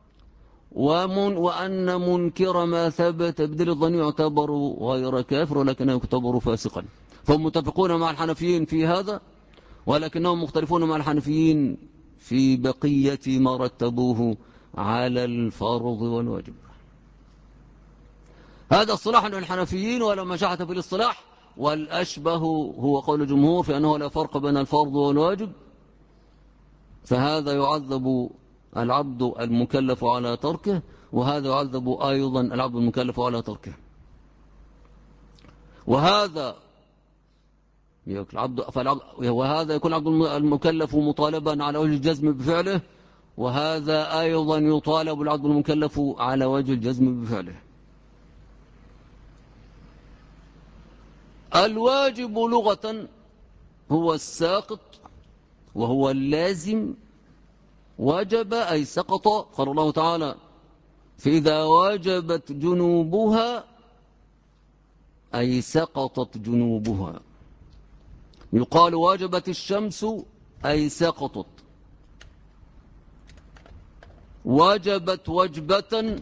وأن منكر ما ثبت بدليل الظني يعتبر غير كافر ولكنه يعتبر فاسقا. فهم متفقون مع الحنفيين في هذا، ولكنهم مختلفون مع الحنفيين في بقية ما رتبوه على الفرض والواجب. هذا اصطلاح للحنفيين ولا مشاحة في الاصطلاح، والأشبه هو قول الجمهور في أنه لا فرق بين الفرض والواجب، فهذا يعذب العبد المكلف على تركه، وهذا يعذب أيضا العبد المكلف على تركه. وهذا يكون العبد المكلف مطالبا على وجه الجزم بفعله، وهذا أيضا يطالب العبد المكلف على وجه الجزم بفعله. الواجب لغة هو الساقط وهو اللازم، وجب أي سقط. قال الله تعالى: فإذا وجبت جنوبها أي سقطت جنوبها. يقال وجبت الشمس أي سقطت، وجبت وجبة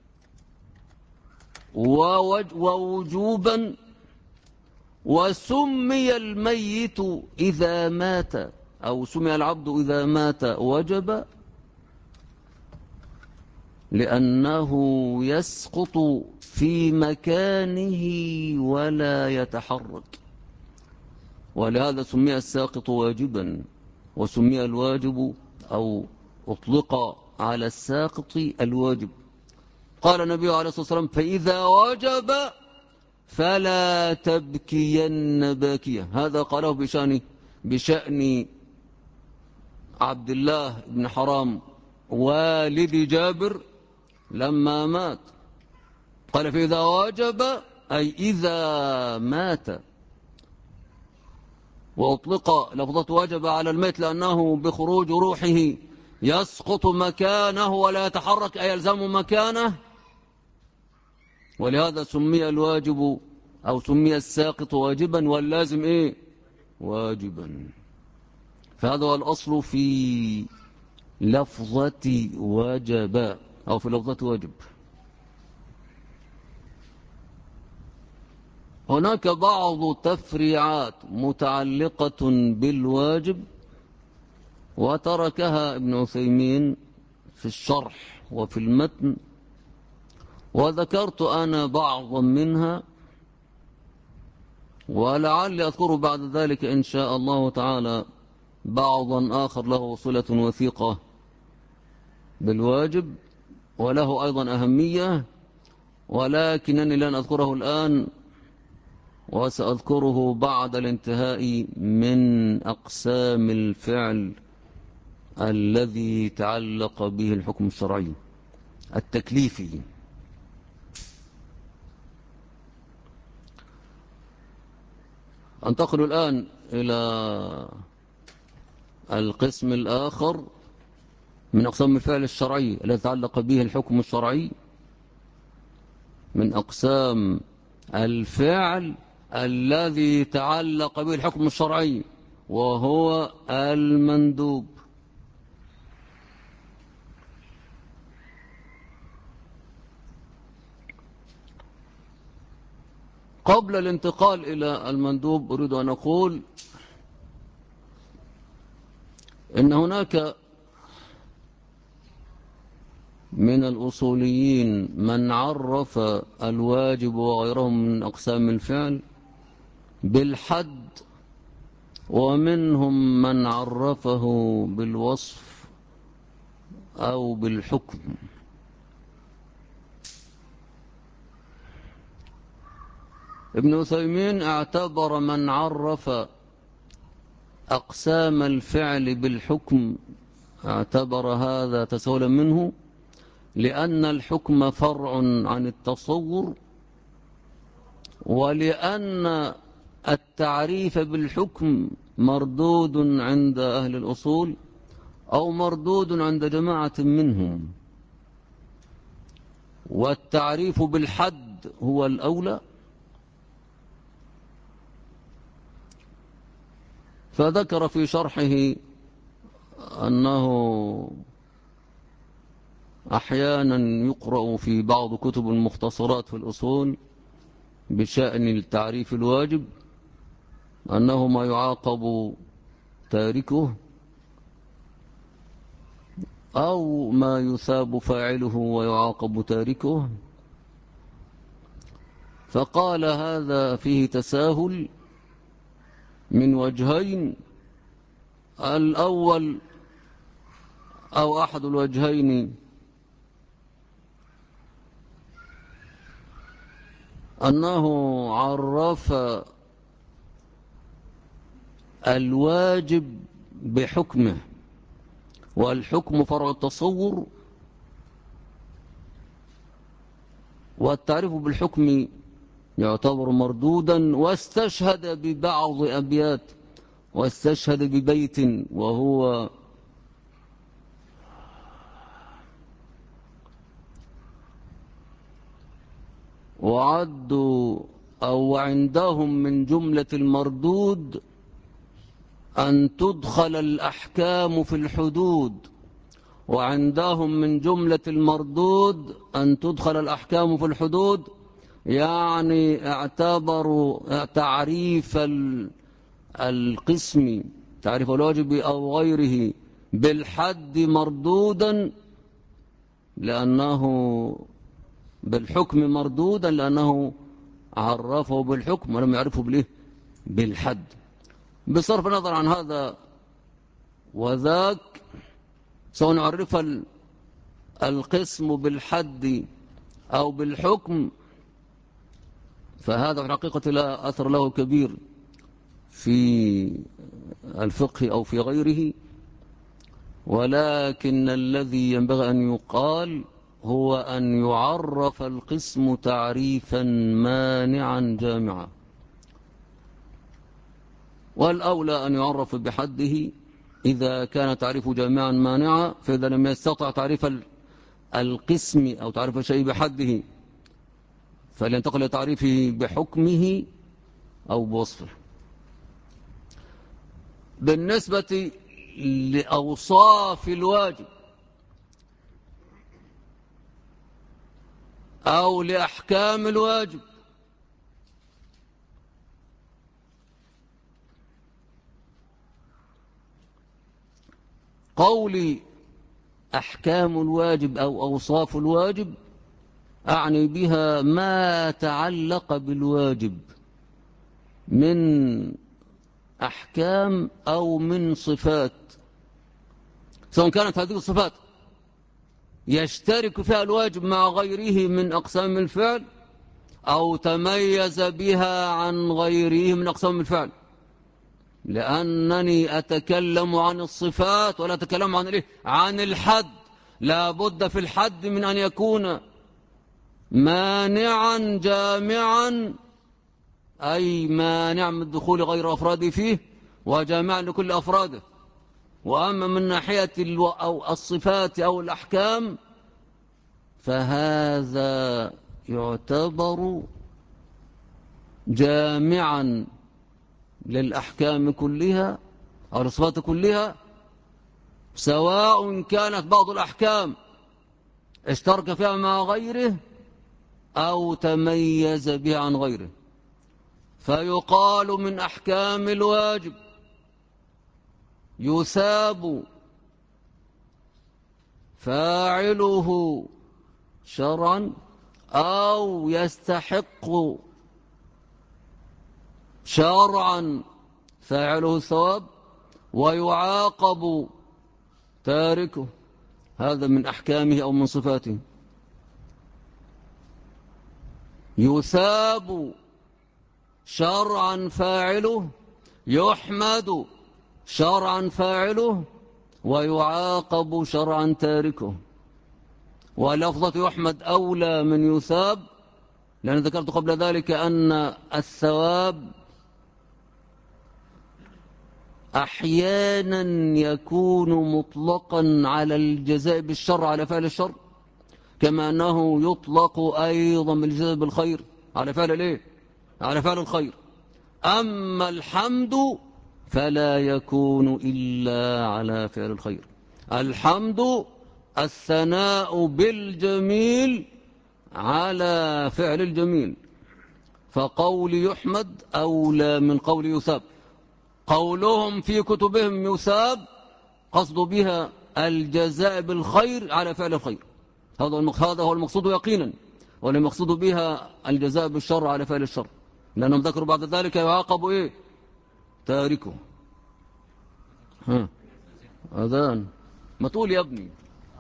ووجوبا. وسمي الميت إذا مات أو سمي العبد إذا مات وجب لأنه يسقط في مكانه ولا يتحرك، ولهذا سمي الساقط واجبا، وسمي الواجب أو أطلق على الساقط الواجب. قال النبي عليه الصلاة والسلام: فإذا وجب فلا تبكين باكية. هذا قاله بشأن عبد الله بن حرام والد جابر لما مات. قال: فإذا وجب أي إذا مات. وأطلق لفظة وجب على الميت لأنه بخروج روحه يسقط مكانه ولا يتحرك، أي يلزم مكانه، ولهذا سمي الواجب أو سمي الساقط واجبا واللازم إيه؟ واجبا. فهذا هو الأصل في لفظة وجب أو في لفظة واجب. هناك بعض تفريعات متعلقة بالواجب وتركها ابن عثيمين في الشرح وفي المتن، وذكرت أنا بعضا منها، ولعلي أذكر بعد ذلك إن شاء الله تعالى بعضا آخر له صلة وثيقة بالواجب وله أيضا أهمية، ولكنني لن أذكره الآن، وسأذكره بعد الانتهاء من أقسام الفعل الذي تعلق به الحكم الشرعي التكليفي. أنتقل الآن إلى القسم الآخر من أقسام الفعل الشرعي الذي تعلق به الحكم الشرعي، من أقسام الفعل الذي تعلق به الحكم الشرعي، وهو المندوب. قبل الانتقال إلى المندوب أريد أن أقول إن هناك من الأصوليين من عرف الواجب وغيره من أقسام الفعل بالحد، ومنهم من عرفه بالوصف أو بالحكم. ابن عثيمين اعتبر من عرف أقسام الفعل بالحكم، اعتبر هذا تساهلا منه، لأن الحكم فرع عن التصور، ولأن التعريف بالحكم مردود عند أهل الأصول أو مردود عند جماعة منهم، والتعريف بالحد هو الأولى. فذكر في شرحه أنه أحيانا يقرأ في بعض كتب المختصرات في الأصول بشأن التعريف الواجب أنه ما يعاقب تاركه أو ما يثاب فاعله ويعاقب تاركه. فقال هذا فيه تساهل من وجهين: الأول أو أحد الوجهين أنه عرف الواجب بحكمه، والحكم فرع التصور، والتعريف بالحكم يعتبر مردودا، واستشهد ببعض أبيات، واستشهد ببيت وهو وعدوا أو عندهم من جملة المردود أن تدخل الأحكام في الحدود، وعندهم من جملة المردود أن تدخل الأحكام في الحدود، يعني اعتبروا تعريف القسم، تعريف الواجب أو غيره بالحد مردودا لأنه بالحكم مردودا لأنه عرفه بالحكم ولم يعرفه بالإيه؟ بالحد. بصرف النظر عن هذا وذاك، سواء نعرف القسم بالحد أو بالحكم، فهذا في الحقيقة لا أثر له كبير في الفقه أو في غيره، ولكن الذي ينبغي أن يقال هو أن يعرف القسم تعريفا مانعا جامعا، والأولى أن يعرف بحده إذا كان تعريف جامعا مانعا، فإذا لم يستطع تعريف القسم أو تعريف الشيء بحده فلينتقل لتعريفه بحكمه أو بوصفه. بالنسبة لأوصاف الواجب أو لأحكام الواجب، قولي أحكام الواجب أو أوصاف الواجب أعني بها ما تعلق بالواجب من أحكام أو من صفات، سواء كانت هذه الصفات يشترك فيها الواجب مع غيره من أقسام الفعل أو تميز بها عن غيره من أقسام الفعل، لأنني أتكلم عن الصفات ولا أتكلم عن الإيه؟ عن الحد. لا بد في الحد من أن يكون مانعا جامعا، أي مانع من دخول غير أفراده فيه وجامعا لكل أفراده. وأما من ناحية أو الصفات أو الأحكام فهذا يعتبر جامعا للأحكام كلها أو الصفات كلها، سواء كانت بعض الأحكام اشترك فيها مع غيره أو تميز بها عن غيره. فيقال من أحكام الواجب فاعله شرعا أو يستحق شرعا فاعله الثواب ويعاقب تاركه، هذا من أحكامه أو من صفاته. يثاب شرعا فاعله، يحمد شرعا فاعله، ويعاقب شرعا تاركه. ولفظة يحمد أولى من يثاب، لأن ذكرت قبل ذلك أن الثواب أحيانا يكون مطلقا على الجزاء بالشر، على فعل الشر، كما أنه يطلق أيضا بالجزاء بالخير على فعل الإيه؟ على فعل الخير. أما الحمد فلا يكون إلا على فعل الخير. الحمد الثناء بالجميل على فعل الجميل، فقول يحمد أولى من قول يثاب. قولهم في كتبهم يثاب قصد بها الجزاء بالخير على فعل الخير، هذا هو المقصود يقينا، والمقصود بها الجزاء بالشر على فعل الشر، لأنهم ذكروا بعد ذلك يعاقب إيه؟ تاركه. أذان ما تقول يا ابني.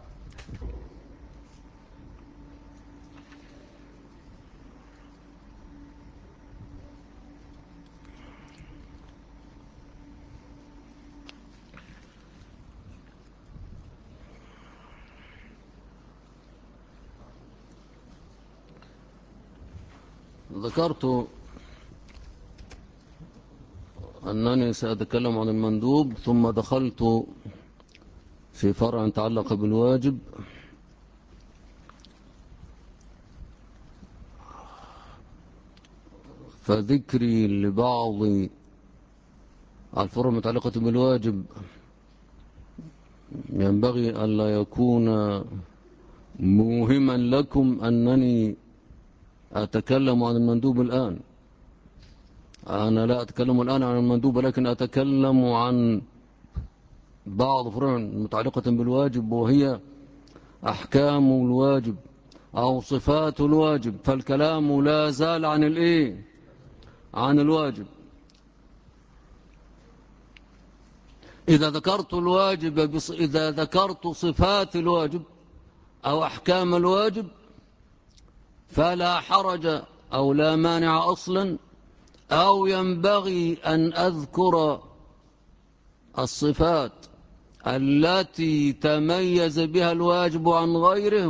ذكرت أنني سأتكلم عن المندوب، ثم دخلت في فرع يتعلق بالواجب، فذكري لبعض الفروع المتعلقة بالواجب ينبغي ألا يكون موهما لكم أنني أتكلم عن المندوب الآن. أنا لا أتكلم الآن عن المندوب، لكن أتكلم عن بعض فروع متعلقة بالواجب، وهي أحكام الواجب أو صفات الواجب. فالكلام لا زال عن الإيه؟ عن الواجب. إذا ذكرت الواجب إذا ذكرت صفات الواجب أو أحكام الواجب فلا حرج أو لا مانع أصلا، أو ينبغي أن أذكر الصفات التي تميز بها الواجب عن غيره،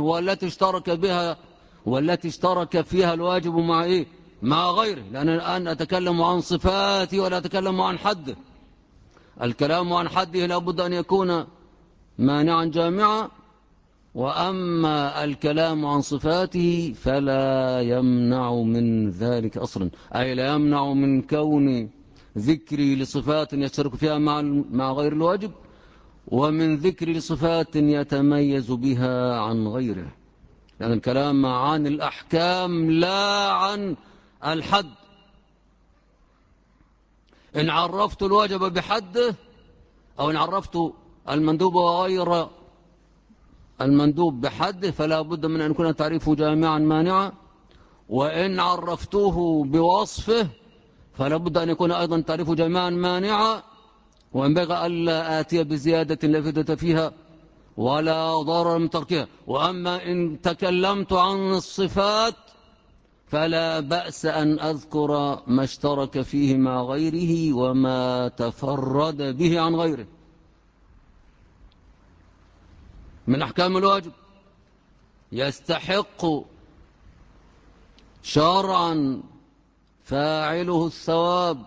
والتي اشترك فيها الواجب مع إيه؟ مع غيره، لأن الآن أتكلم عن صفاتي ولا أتكلم عن حده. الكلام عن حده لابد أن يكون مانعا جامعا، وأما الكلام عن صفاته فلا يمنع من ذلك أصلا، أي لا يمنع من كون ذكري لصفات يشترك فيها مع غير الواجب، ومن ذكر لصفات يتميز بها عن غيره، يعني الكلام عن الأحكام لا عن الحد. إن عرفت الواجب بحده، أو إن عرفت المندوب وغير المندوب بحده، فلا بد من أن يكون تعريفه جامعا مانعا. وإن عرفته بوصفه فلا بد أن يكون أيضا تعريفه جامعا مانعا، وينبغي ألا آتي بزيادة لا فائدة فيها ولا ضرر من تركها. وأما إن تكلمت عن الصفات فلا بأس أن أذكر ما اشترك فيه مع غيره وما تفرد به عن غيره من أحكام الواجب. يستحق شرعا فاعله الثواب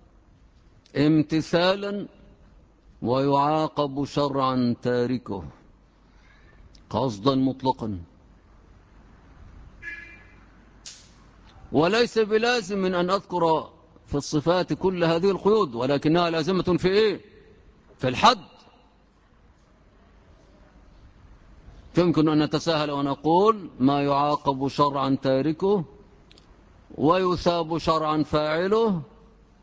امتثالا، ويعاقب شرعا تاركه قصدا مطلقا. وليس بلازم من أن أذكر في الصفات كل هذه القيود، ولكنها لازمة في إيه؟ في الحد. يمكن أن نتساهل ونقول ما يعاقب شرعا تاركه ويثاب شرعا فاعله،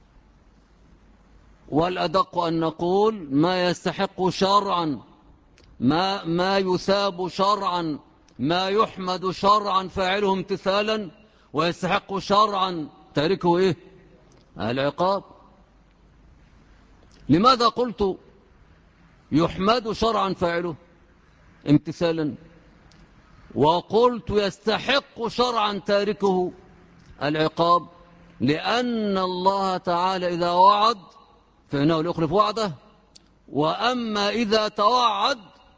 والأدق أن نقول ما يستحق شرعا ما يثاب شرعا، ما يحمد شرعا فاعله امتثالا، ويستحق شرعا تاركه إيه؟ العقاب. لماذا قلت يحمد شرعا فاعله امتثالا، وقلت يستحق شرعا تاركه العقاب؟ لأن الله تعالى إذا وعد فإنه لا يخلف وعده، وأما إذا توعد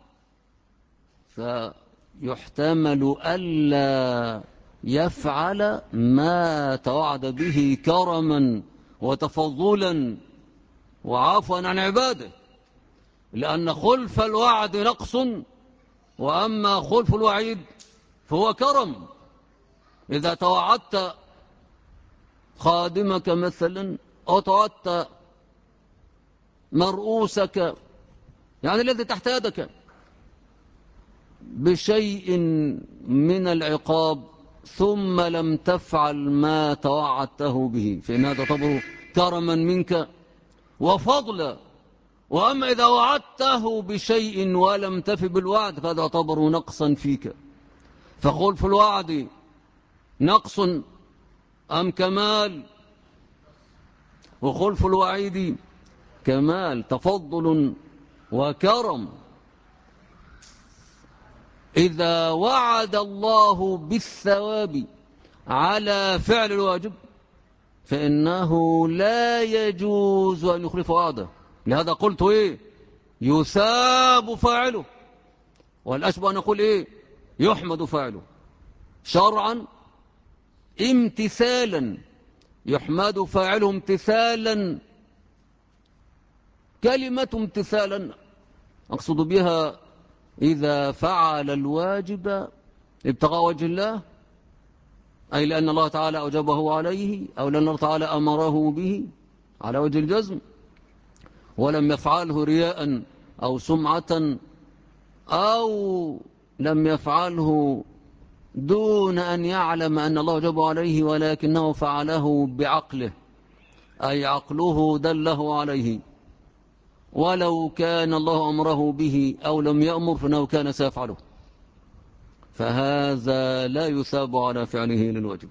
فيحتمل ألا يفعل ما توعد به كرما وتفضلا وعفوا عن عباده، لأن خلف الوعد نقص، وأما خلف الوعيد فهو كرم. إذا توعدت خادمك مثلا أو توعدت مرؤوسك، يعني الذي تحت يدك، بشيء من العقاب ثم لم تفعل ما توعدته به، فإن هذا تعتبر كرما منك وفضلا. وأما إذا وعدته بشيء ولم تف بالوعد فهذا يعتبر نقصا فيك. فخلف الوعد نقص أم كمال؟ وخلف الوعيد كمال، تفضل وكرم. إذا وعد الله بالثواب على فعل الواجب فإنه لا يجوز أن يخلف وعده. لهذا قلت إيه؟ يثاب فاعله، والأشبه أن نقول إيه؟ يحمد فاعله شرعا امتثالا. يحمد فاعله امتثالا، كلمة امتثالا أقصد بها إذا فعل الواجب ابتغاء وجه الله، أي لأن الله تعالى أوجبه عليه، أو لأن الله تعالى أمره به على وجه الجزم، ولم يفعله رياء أو سمعة، أو لم يفعله دون أن يعلم أن الله أوجبه عليه ولكنه فعله بعقله، أي عقله دله عليه، ولو كان الله أمره به أو لم يأمر فإنه كان سيفعله، فهذا لا يثاب على فعله للواجب.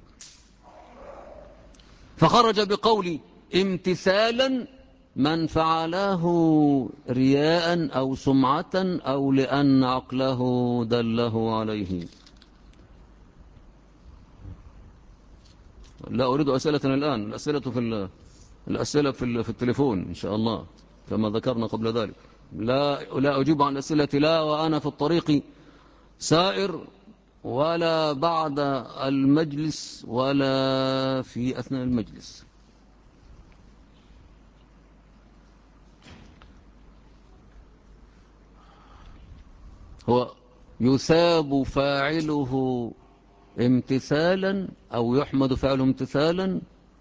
فخرج بقول امتثالا من فعله رياء أو سمعة أو لأن عقله دله عليه. لا أريد أسئلة الآن، الأسئلة في التليفون إن شاء الله كما ذكرنا قبل ذلك. لا أجيب عن الأسئلة لا وأنا في الطريق سائر، ولا بعد المجلس، ولا في أثناء المجلس. هو يثاب فاعله امتثالا أو يحمد فاعله امتثالا،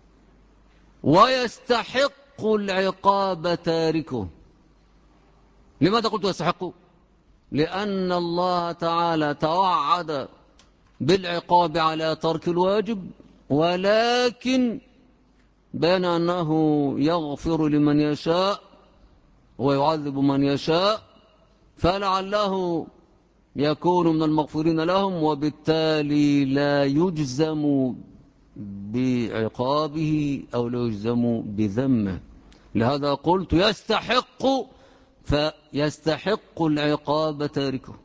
ويستحق العقاب تاركه. لماذا قلت يستحق؟ لأن الله تعالى توعد بالعقاب على ترك الواجب، ولكن بين أنه يغفر لمن يشاء ويعذب من يشاء، فلعله يكون من المغفورين لهم، وبالتالي لا يجزم بعقابه أو لا يجزم بذمه. لهذا قلت يستحق، فيستحق العقاب تاركه.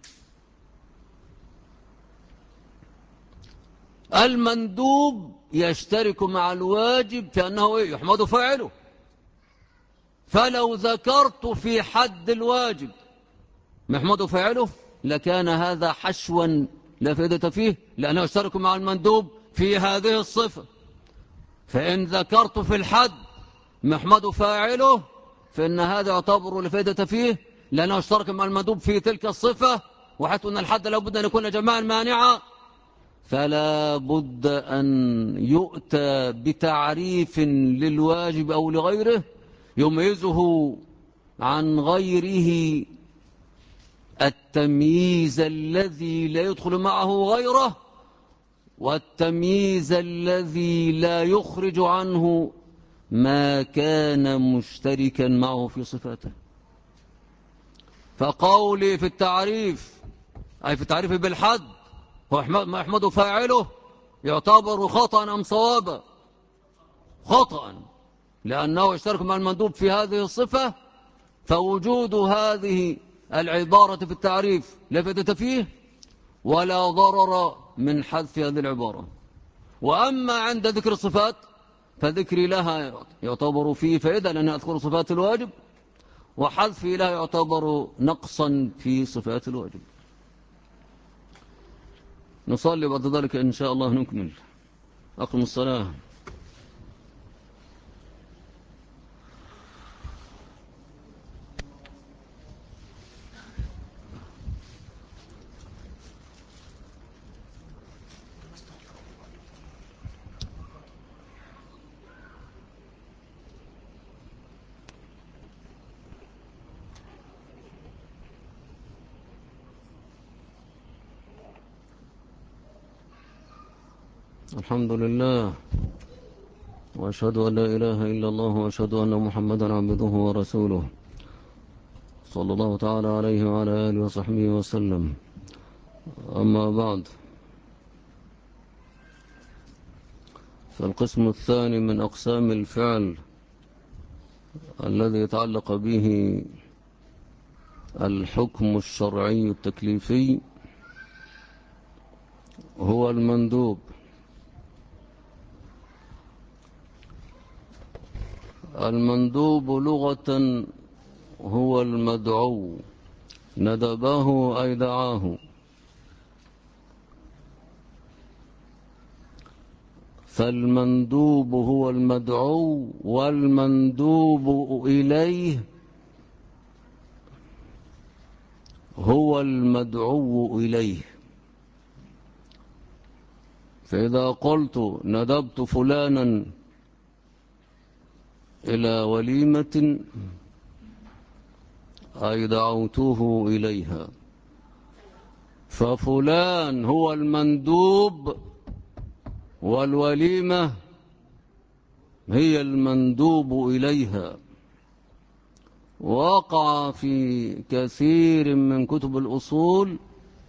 المندوب يشترك مع الواجب في أنه يحمد فاعله، فلو ذكرت في حد الواجب محمد فاعله لكان هذا حشوا لا فائدة فيه، لأنه يشترك مع المندوب في هذه الصفة. فإن ذكرت في الحد محمد فاعله فإن هذا يعتبر لا فائدة فيه، لأنه اشترك مع المندوب في تلك الصفة، وحيث أن الحد لابد أن يكون جماعا مانعا، فلا بد أن يؤتى بتعريف للواجب أو لغيره يميزه عن غيره، التمييز الذي لا يدخل معه غيره، والتمييز الذي لا يخرج عنه ما كان مشتركا معه في صفاته. فقولي في التعريف أي في التعريف بالحد هو ما يحمده فاعله يعتبر خطأ أم صوابا؟ خطأ، لأنه يشترك مع المندوب في هذه الصفة، فوجود هذه العبارة في التعريف لا فائدة فيه ولا ضرر من حذف هذه العبارة. وأما عند ذكر الصفات فذكري لها يعتبر فيه فائدة، لأن أذكر صفات الواجب، وحذفي لها يعتبر نقصا في صفات الواجب. نصلي بعد ذلك إن شاء الله نكمل. أقم الصلاة. الحمد لله، وأشهد أن لا إله إلا الله، وأشهد أن محمدا عبده ورسوله، صلى الله تعالى عليه وعلى آله وصحبه وسلم. أما بعد، فالقسم الثاني من أقسام الفعل الذي يتعلق به الحكم الشرعي التكليفي هو المندوب. المندوب لغة هو المدعو، ندبه أي دعاه. فالمندوب هو المدعو، والمندوب إليه هو المدعو إليه. فإذا قلت ندبت فلانا إلى وليمة أي دعوته إليها، ففلان هو المندوب والوليمة هي المندوب إليها. وقع في كثير من كتب الأصول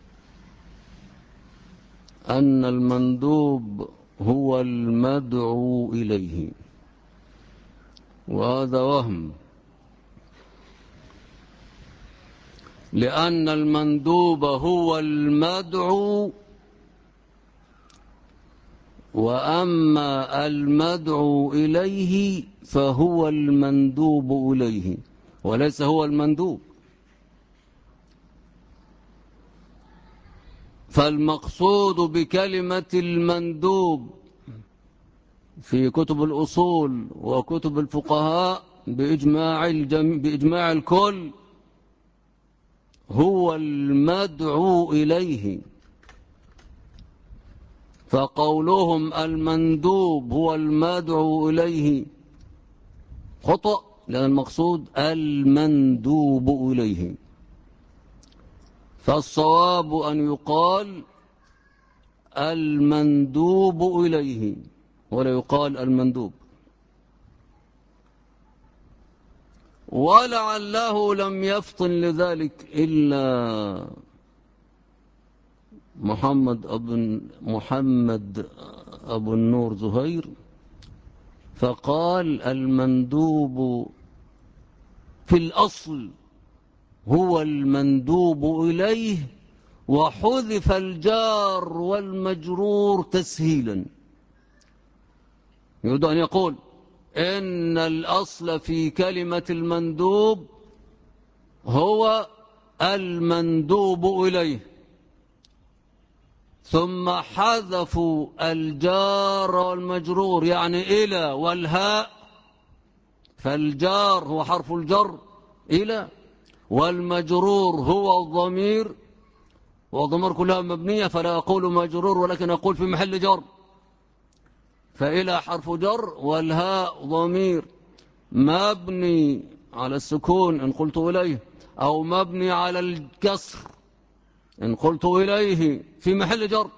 أن المندوب هو المدعو إليه، وهذا وهم، لأن المندوب هو المدعو، وأما المدعو إليه فهو المندوب إليه وليس هو المندوب. فالمقصود بكلمة المندوب في كتب الأصول وكتب الفقهاء بإجماع الكل هو المدعو إليه. فقولهم المندوب هو المدعو إليه خطأ، لأن المقصود المندوب إليه. فالصواب أن يقال المندوب إليه ولا يقال المندوب. ولعله لم يفطن لذلك إلا محمد أبو النور زهير، فقال المندوب في الأصل هو المندوب إليه، وحذف الجار والمجرور تسهيلا. يريد أن يقول إن الأصل في كلمة المندوب هو المندوب إليه، ثم حذفوا الجار والمجرور يعني إلى والهاء، فالجار هو حرف الجر إلى، والمجرور هو الضمير، والضمير كلها مبنية فلا أقول مجرور ولكن أقول في محل جر، فإلى حرف جر والهاء ضمير مبني على السكون إن قلت إليه، أو مبني على الكسر إن قلت إليه في محل جر،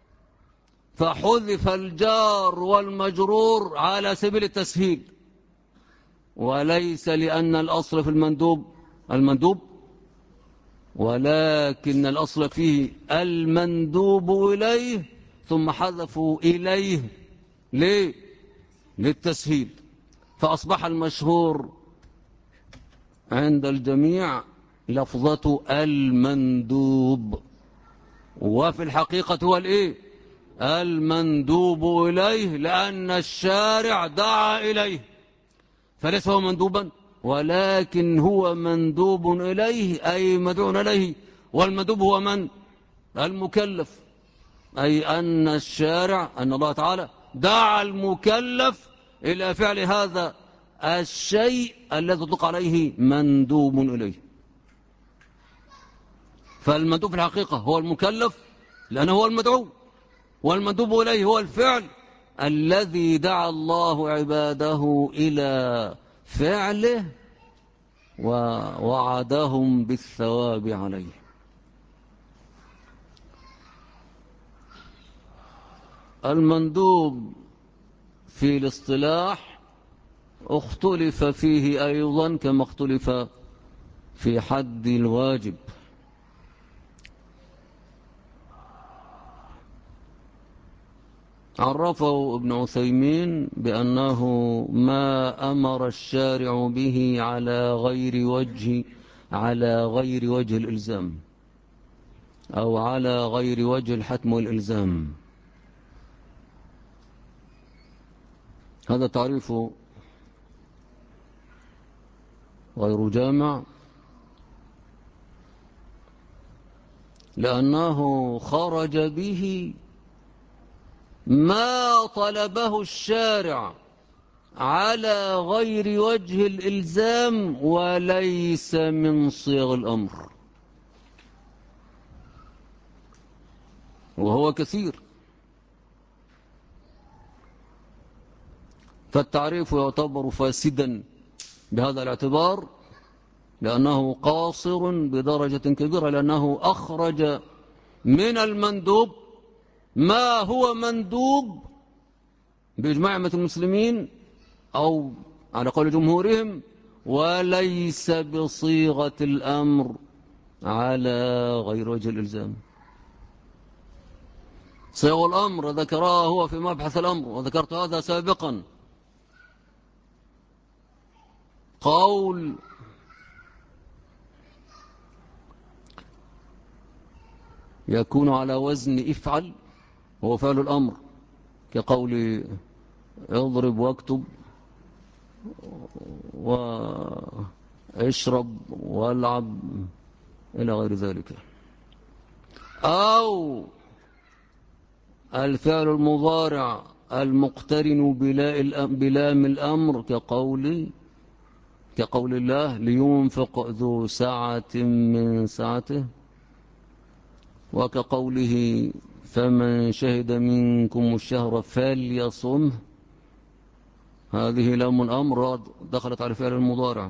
فحذف الجار والمجرور على سبيل التسهيل، وليس لأن الأصل في المندوب ولكن الأصل فيه المندوب إليه، ثم حذفوا إليه ليه؟ للتسهيل، فأصبح المشهور عند الجميع لفظة المندوب، وفي الحقيقة هو الإيه؟ المندوب إليه، لأن الشارع دعا إليه، فليس هو مندوبا ولكن هو مندوب إليه، أي مدعو إليه. والمندوب هو من؟ المكلف، أي أن الشارع، أن الله تعالى دعا المكلف إلى فعل هذا الشيء الذي يطلق عليه مندوب إليه. فالمندوب في الحقيقة هو المكلف لأنه هو المدعو، والمندوب إليه هو الفعل الذي دعا الله عباده إلى فعله ووعدهم بالثواب عليه. المندوب في الاصطلاح اختلف فيه أيضا كما اختلف في حد الواجب. عرفه ابن عثيمين بأنه ما أمر الشارع به على غير وجه الإلزام، أو على غير وجه الحتم والإلزام. هذا تعريف غير جامع، لأنه خرج به ما طلبه الشارع على غير وجه الإلزام وليس من صيغ الأمر، وهو كثير. فالتعريف يعتبر فاسدا بهذا الاعتبار، لأنه قاصر بدرجة كبيرة، لأنه أخرج من المندوب ما هو مندوب بإجماع أمة المسلمين أو على قول جمهورهم، وليس بصيغة الأمر على غير وجه الإلزام. صيغ الأمر ذكرها هو في مبحث الأمر، وذكرت هذا سابقا. قول يكون على وزن افعل هو فعل الأمر، كقول اضرب واكتب واشرب والعب إلى غير ذلك. أو الفعل المضارع المقترن بلام الأمر، كقول الله لينفق ذو سعة من سعته، وكقوله فمن شهد منكم الشهر فليصمه. هذه لام الأمر دخلت على فعل المضارع.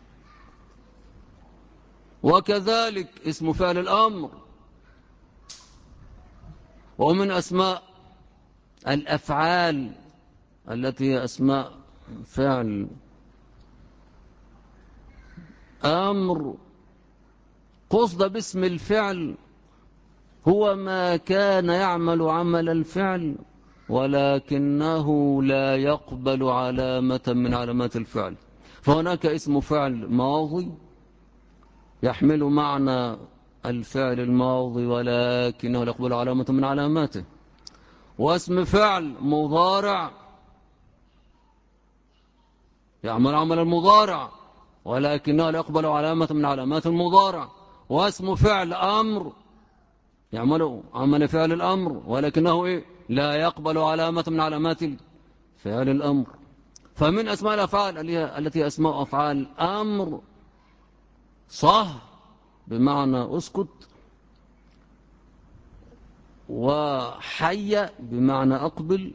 وكذلك اسم فعل الأمر، ومن أسماء الأفعال التي هي أسماء فعل أمر، قصد باسم الفعل هو ما كان يعمل عمل الفعل ولكنه لا يقبل علامة من علامات الفعل. فهناك اسم فعل ماضي يحمل معنى الفعل الماضي ولكنه لا يقبل علامة من علاماته، واسم فعل مضارع يعمل عمل المضارع ولكنه لا يقبل علامة من علامات المضارع، واسم فعل أمر يعمل عمل فعل الأمر ولكنه لا يقبل علامة من علامات فعل الأمر. فمن أسماء الأفعال التي أسماء أفعال أمر صح بمعنى أسكت، وحي بمعنى أقبل،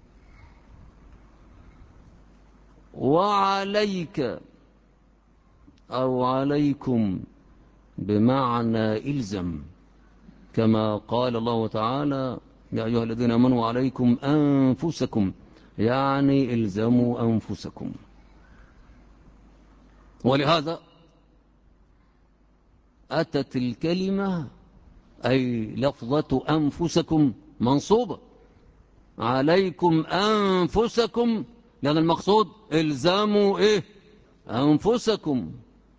وعليك أو عليكم بمعنى إلزم، كما قال الله تعالى يا أيها الذين آمنوا عليكم أنفسكم، يعني إلزموا أنفسكم. ولهذا أتت الكلمة أي لفظة أنفسكم منصوبة، عليكم أنفسكم، لأن المقصود إلزاموا إيه؟ أنفسكم.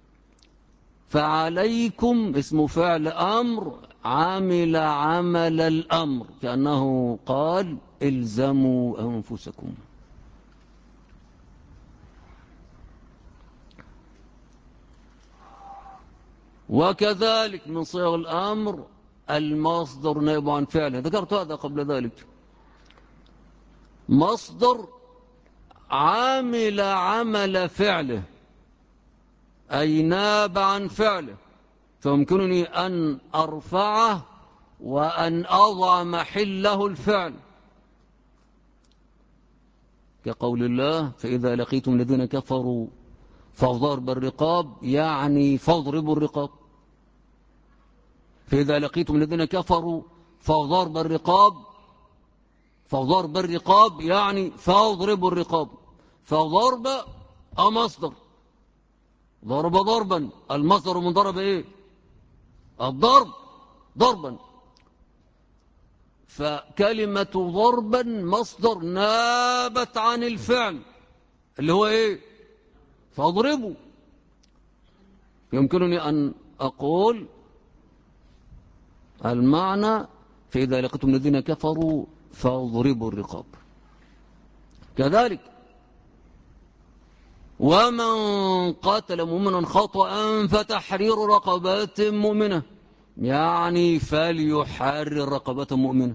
فعليكم اسم فعل أمر عامل عمل الأمر، كأنه قال إلزموا أنفسكم. وكذلك من صيغ الأمر المصدر نائب عن فعله، ذكرت هذا قبل ذلك. مصدر عامل عمل فعله أي ناب عن فعله، فيمكنني أن أرفعه وأن أضع محله الفعل، كقول الله فإذا لقيتم الذين كفروا فضرب الرقاب، يعني فاضربوا الرقاب. فإذا لقيتم الذين كفروا فضرب الرقاب، فضرب الرقاب يعني فاضربوا الرقاب. فضرب مصدر، ضرب ضربا، المصدر من ضرب ايه؟ الضرب ضربا. فكلمة ضربا مصدر نابت عن الفعل اللي هو ايه؟ فاضربوا. يمكنني أن أقول المعنى فإذا لقيتم الذين كفروا فاضربوا الرقاب. كذلك ومن قتل مؤمنا خطأ فتحرير رقبات مؤمنة، يعني فليحرر رقبة مؤمنة.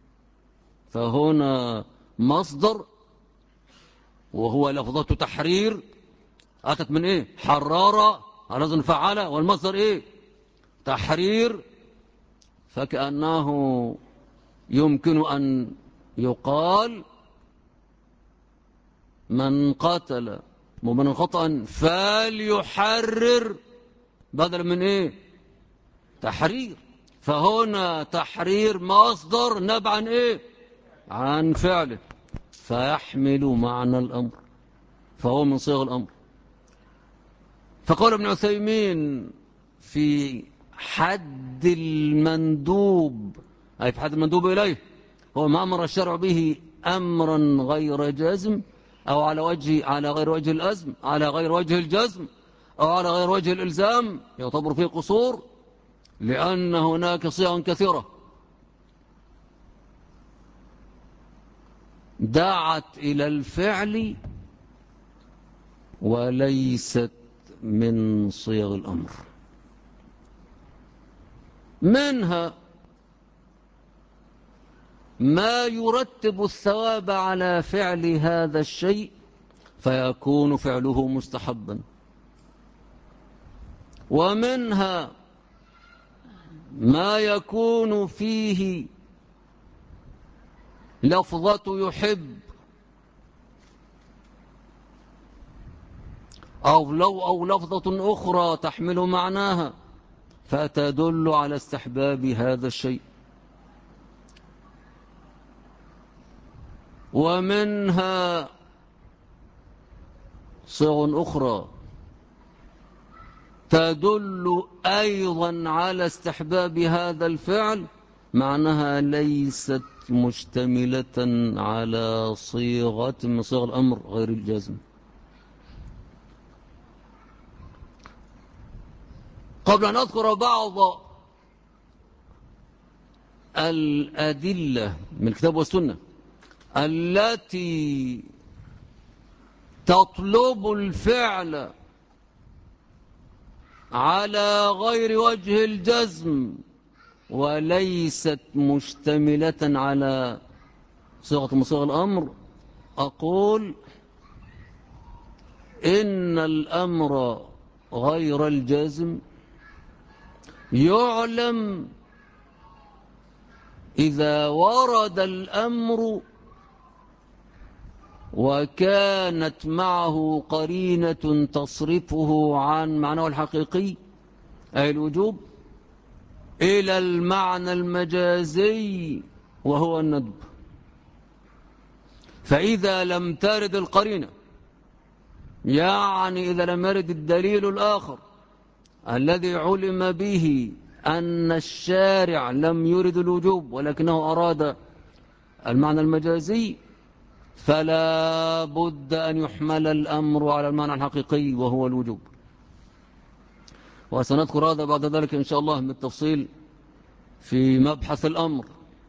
فهنا مصدر وهو لفظة تحرير أتت من إيه؟ حرارة على وزن فعل، والمصدر إيه؟ تحرير. فكأنه يمكن أن يقال من قتل مؤمنا خطأ فليحرر بدل من إيه؟ تحرير. فهنا تحرير مصدر نبع عن إيه؟ عن فعله، فيحمل معنى الأمر، فهو من صيغ الأمر. فقال ابن عثيمين في حد المندوب، أي في حد المندوب إليه، هو ما أمر الشرع به أمرا غير جازم، أو على غير وجه الأزم، على غير وجه الجزم، أو على غير وجه الإلزام، يعتبر فيه قصور، لأن هناك صيغ كثيرة دعت إلى الفعل وليست من صيغ الأمر. منها ما يرتب الثواب على فعل هذا الشيء فيكون فعله مستحبا، ومنها ما يكون فيه لفظة يحب أو لفظة أخرى تحمل معناها فتدل على استحباب هذا الشيء، ومنها صيغ أخرى تدل أيضا على استحباب هذا الفعل معناها ليست مشتملة على صيغة من صيغ الأمر غير الجازم. قبل أن أذكر بعض الأدلة من الكتاب والسنة التي تطلب الفعل على غير وجه الجزم وليست مشتملة على صيغة من صيغ الأمر، أقول إن الأمر غير الجازم يعلم إذا ورد الأمر وكانت معه قرينة تصرفه عن معناه الحقيقي أي الوجوب إلى المعنى المجازي وهو الندب. فإذا لم ترد القرينة، يعني إذا لم يرد الدليل الآخر الذي علم به أن الشارع لم يرد الوجوب ولكنه أراد المعنى المجازي، فلا بد أن يحمل الأمر على المعنى الحقيقي وهو الوجوب. وسنذكر هذا بعد ذلك إن شاء الله بالتفصيل في مبحث الأمر.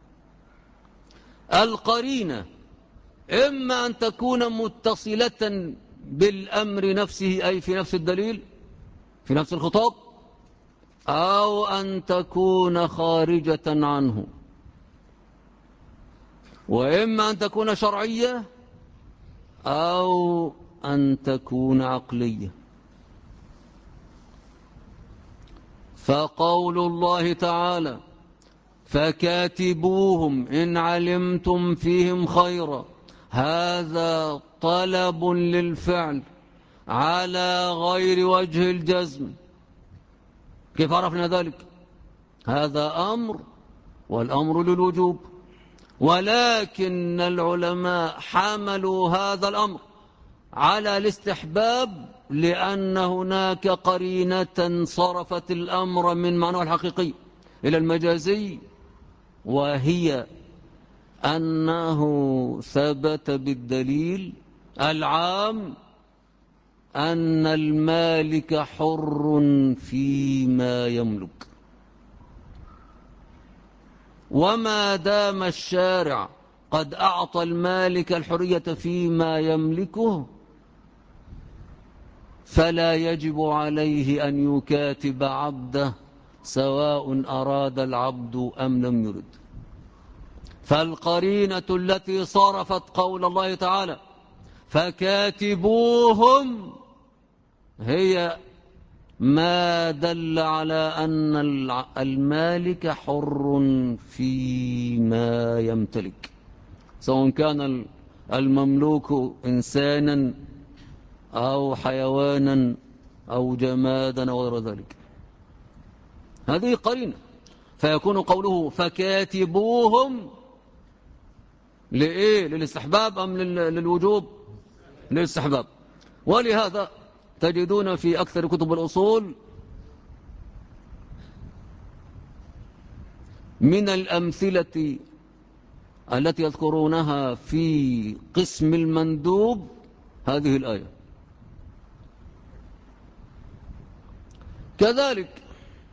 القرينة إما أن تكون متصلة بالأمر نفسه أي في نفس الدليل في نفس الخطاب، أو أن تكون خارجة عنه، وإما أن تكون شرعية أو أن تكون عقلية. فقول الله تعالى فكاتبوهم إن علمتم فيهم خيرا، هذا طلب للفعل على غير وجه الجزم. كيف عرفنا ذلك؟ هذا أمر والأمر للوجوب، ولكن العلماء حملوا هذا الأمر على الاستحباب لأن هناك قرينة صرفت الأمر من معناه الحقيقي إلى المجازي، وهي أنه ثبت بالدليل العام أن المالك حر فيما يملك، وما دام الشارع قد أعطى المالك الحرية فيما يملكه فلا يجب عليه أن يكاتب عبده سواء أراد العبد أم لم يرد. فالقرينة التي صرفت قول الله تعالى فكاتبوهم هي ما دل على أن المالك حر فيما يمتلك، سواء كان المملوك إنسانا أو حيوانا أو جمادا أو غير ذلك. هذه قرينة، فيكون قوله فكاتبوهم لإيه؟ للاستحباب أم للوجوب؟ للاستحباب. ولهذا تجدون في أكثر كتب الأصول من الأمثلة التي يذكرونها في قسم المندوب هذه الآية. كذلك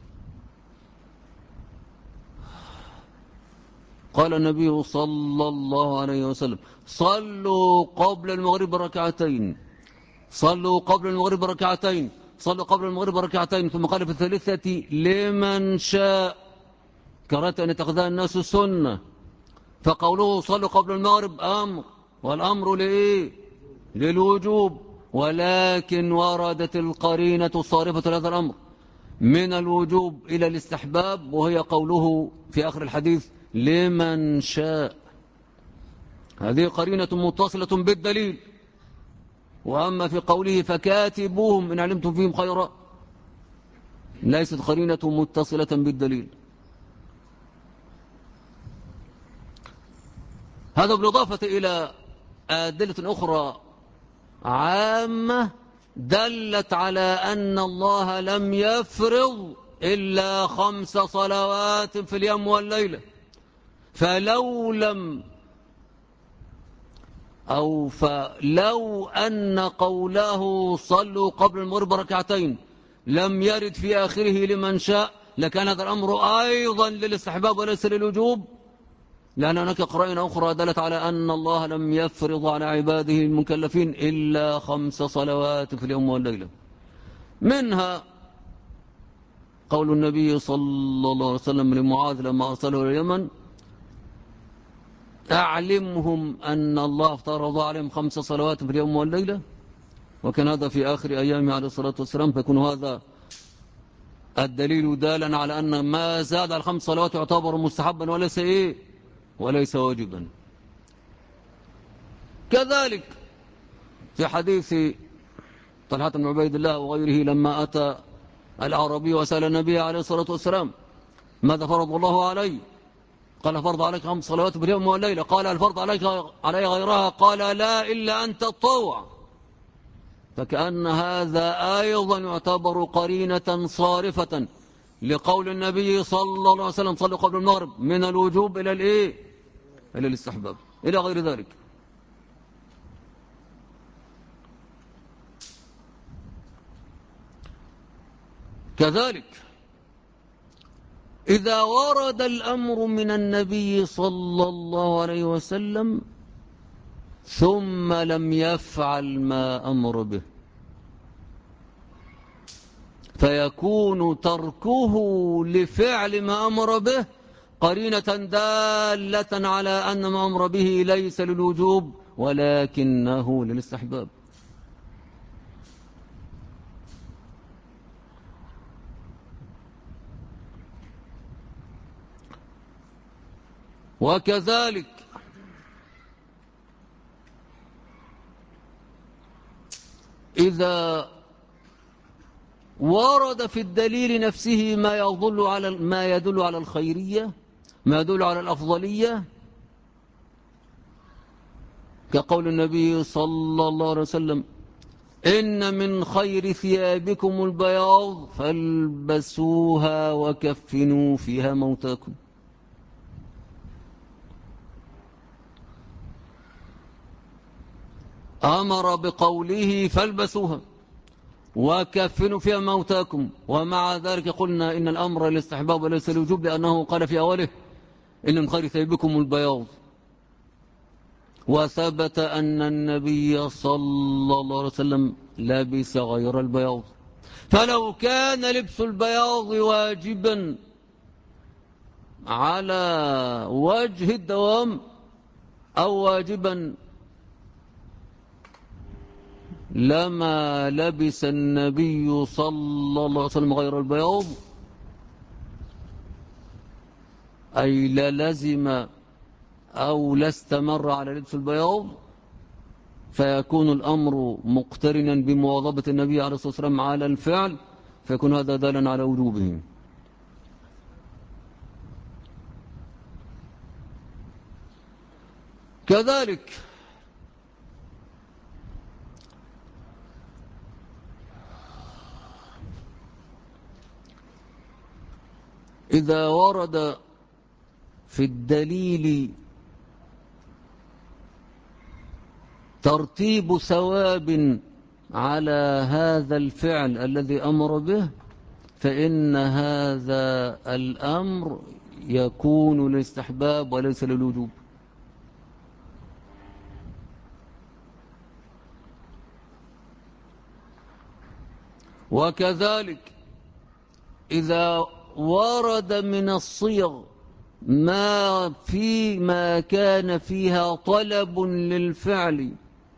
قال النبي صلى الله عليه وسلم صلوا قبل المغرب ركعتين، صلوا قبل المغرب ركعتين، صلوا قبل المغرب ركعتين، ثم قال في الثالثة لمن شاء، كرهت أن يتخذها الناس سنة. فقوله صلوا قبل المغرب أمر، والأمر لإيه؟ للوجوب، ولكن وردت القرينة الصارفة لهذا الأمر من الوجوب إلى الاستحباب، وهي قوله في آخر الحديث لمن شاء. هذه قرينة متصلة بالدليل. وأما في قوله فكاتبوهم إن علمتم فيهم خيرا ليست قرينة متصلة بالدليل. هذا بالإضافة إلى أدلة أخرى عامة دلت على أن الله لم يفرض إلا 5 صلوات في اليوم والليلة، فلو أن قوله صلوا قبل المغرب ركعتين لم يرد في آخره لمن شاء لكان هذا الأمر أيضا للاستحباب وليس للوجوب، لأن هناك قرائن أخرى دلت على أن الله لم يفرض على عباده المكلفين إلا 5 صلوات في اليوم والليلة. منها قول النبي صلى الله عليه وسلم لمعاذ لما أرسله إلى اليمن أعلمهم أن الله افترض عليهم 5 صلوات في اليوم والليلة، وكان هذا في آخر أيامه عليه الصلاة والسلام، فيكون هذا الدليل دالا على أن ما زاد على 5 صلوات يعتبر مستحبا وليس إيه؟ وليس واجبا. كذلك في حديث طلحة بن عبيد الله وغيره لما أتى الأعرابي وسأل النبي عليه الصلاة والسلام ماذا فرض الله عليه؟ قال فرض عليك 5 صلوات في اليوم والليلة. قال الفرض علي غيرها؟ قال لا إلا أن تطوع. فكأن هذا أيضا يعتبر قرينة صارفة لقول النبي صلى الله عليه وسلم صلوا قبل المغرب من الوجوب إلى الإيه؟ إلى الاستحباب إلى غير ذلك. كذلك إذا ورد الأمر من النبي صلى الله عليه وسلم ثم لم يفعل ما أمر به فيكون تركه لفعل ما أمر به قرينة دالة على أن ما أمر به ليس للوجوب ولكنه للاستحباب. وكذلك إذا ورد في الدليل نفسه ما يدل على الخيرية، ما يدل على الأفضلية، كقول النبي صلى الله عليه وسلم إن من خير ثيابكم البياض فالبسوها وكفنوا فيها موتاكم. أمر بقوله فالبسوها وكفنوا فيها موتاكم، ومع ذلك قلنا إن الأمر للاستحباب وليس الوجوب لأنه قال في أوله إن من خير ثيابكم البياض. وثبت أن النبي صلى الله عليه وسلم لبس غير البياض، فلو كان لبس البياض واجبا على وجه الدوام أو واجبا لما لبس النبي صلى الله عليه وسلم غير البياض، أي للزم أو لاستمر على لبس البياض، فيكون الأمر مقترنا بمواظبة النبي عليه الصلاة والسلام على الفعل، فيكون هذا دالا على وجوبه. كذلك إذا ورد في الدليل ترتيب ثواب على هذا الفعل الذي أمر به، فإن هذا الأمر يكون للاستحباب وليس للوجوب. وكذلك إذا ورد من الصيغ ما كان فيها طلب للفعل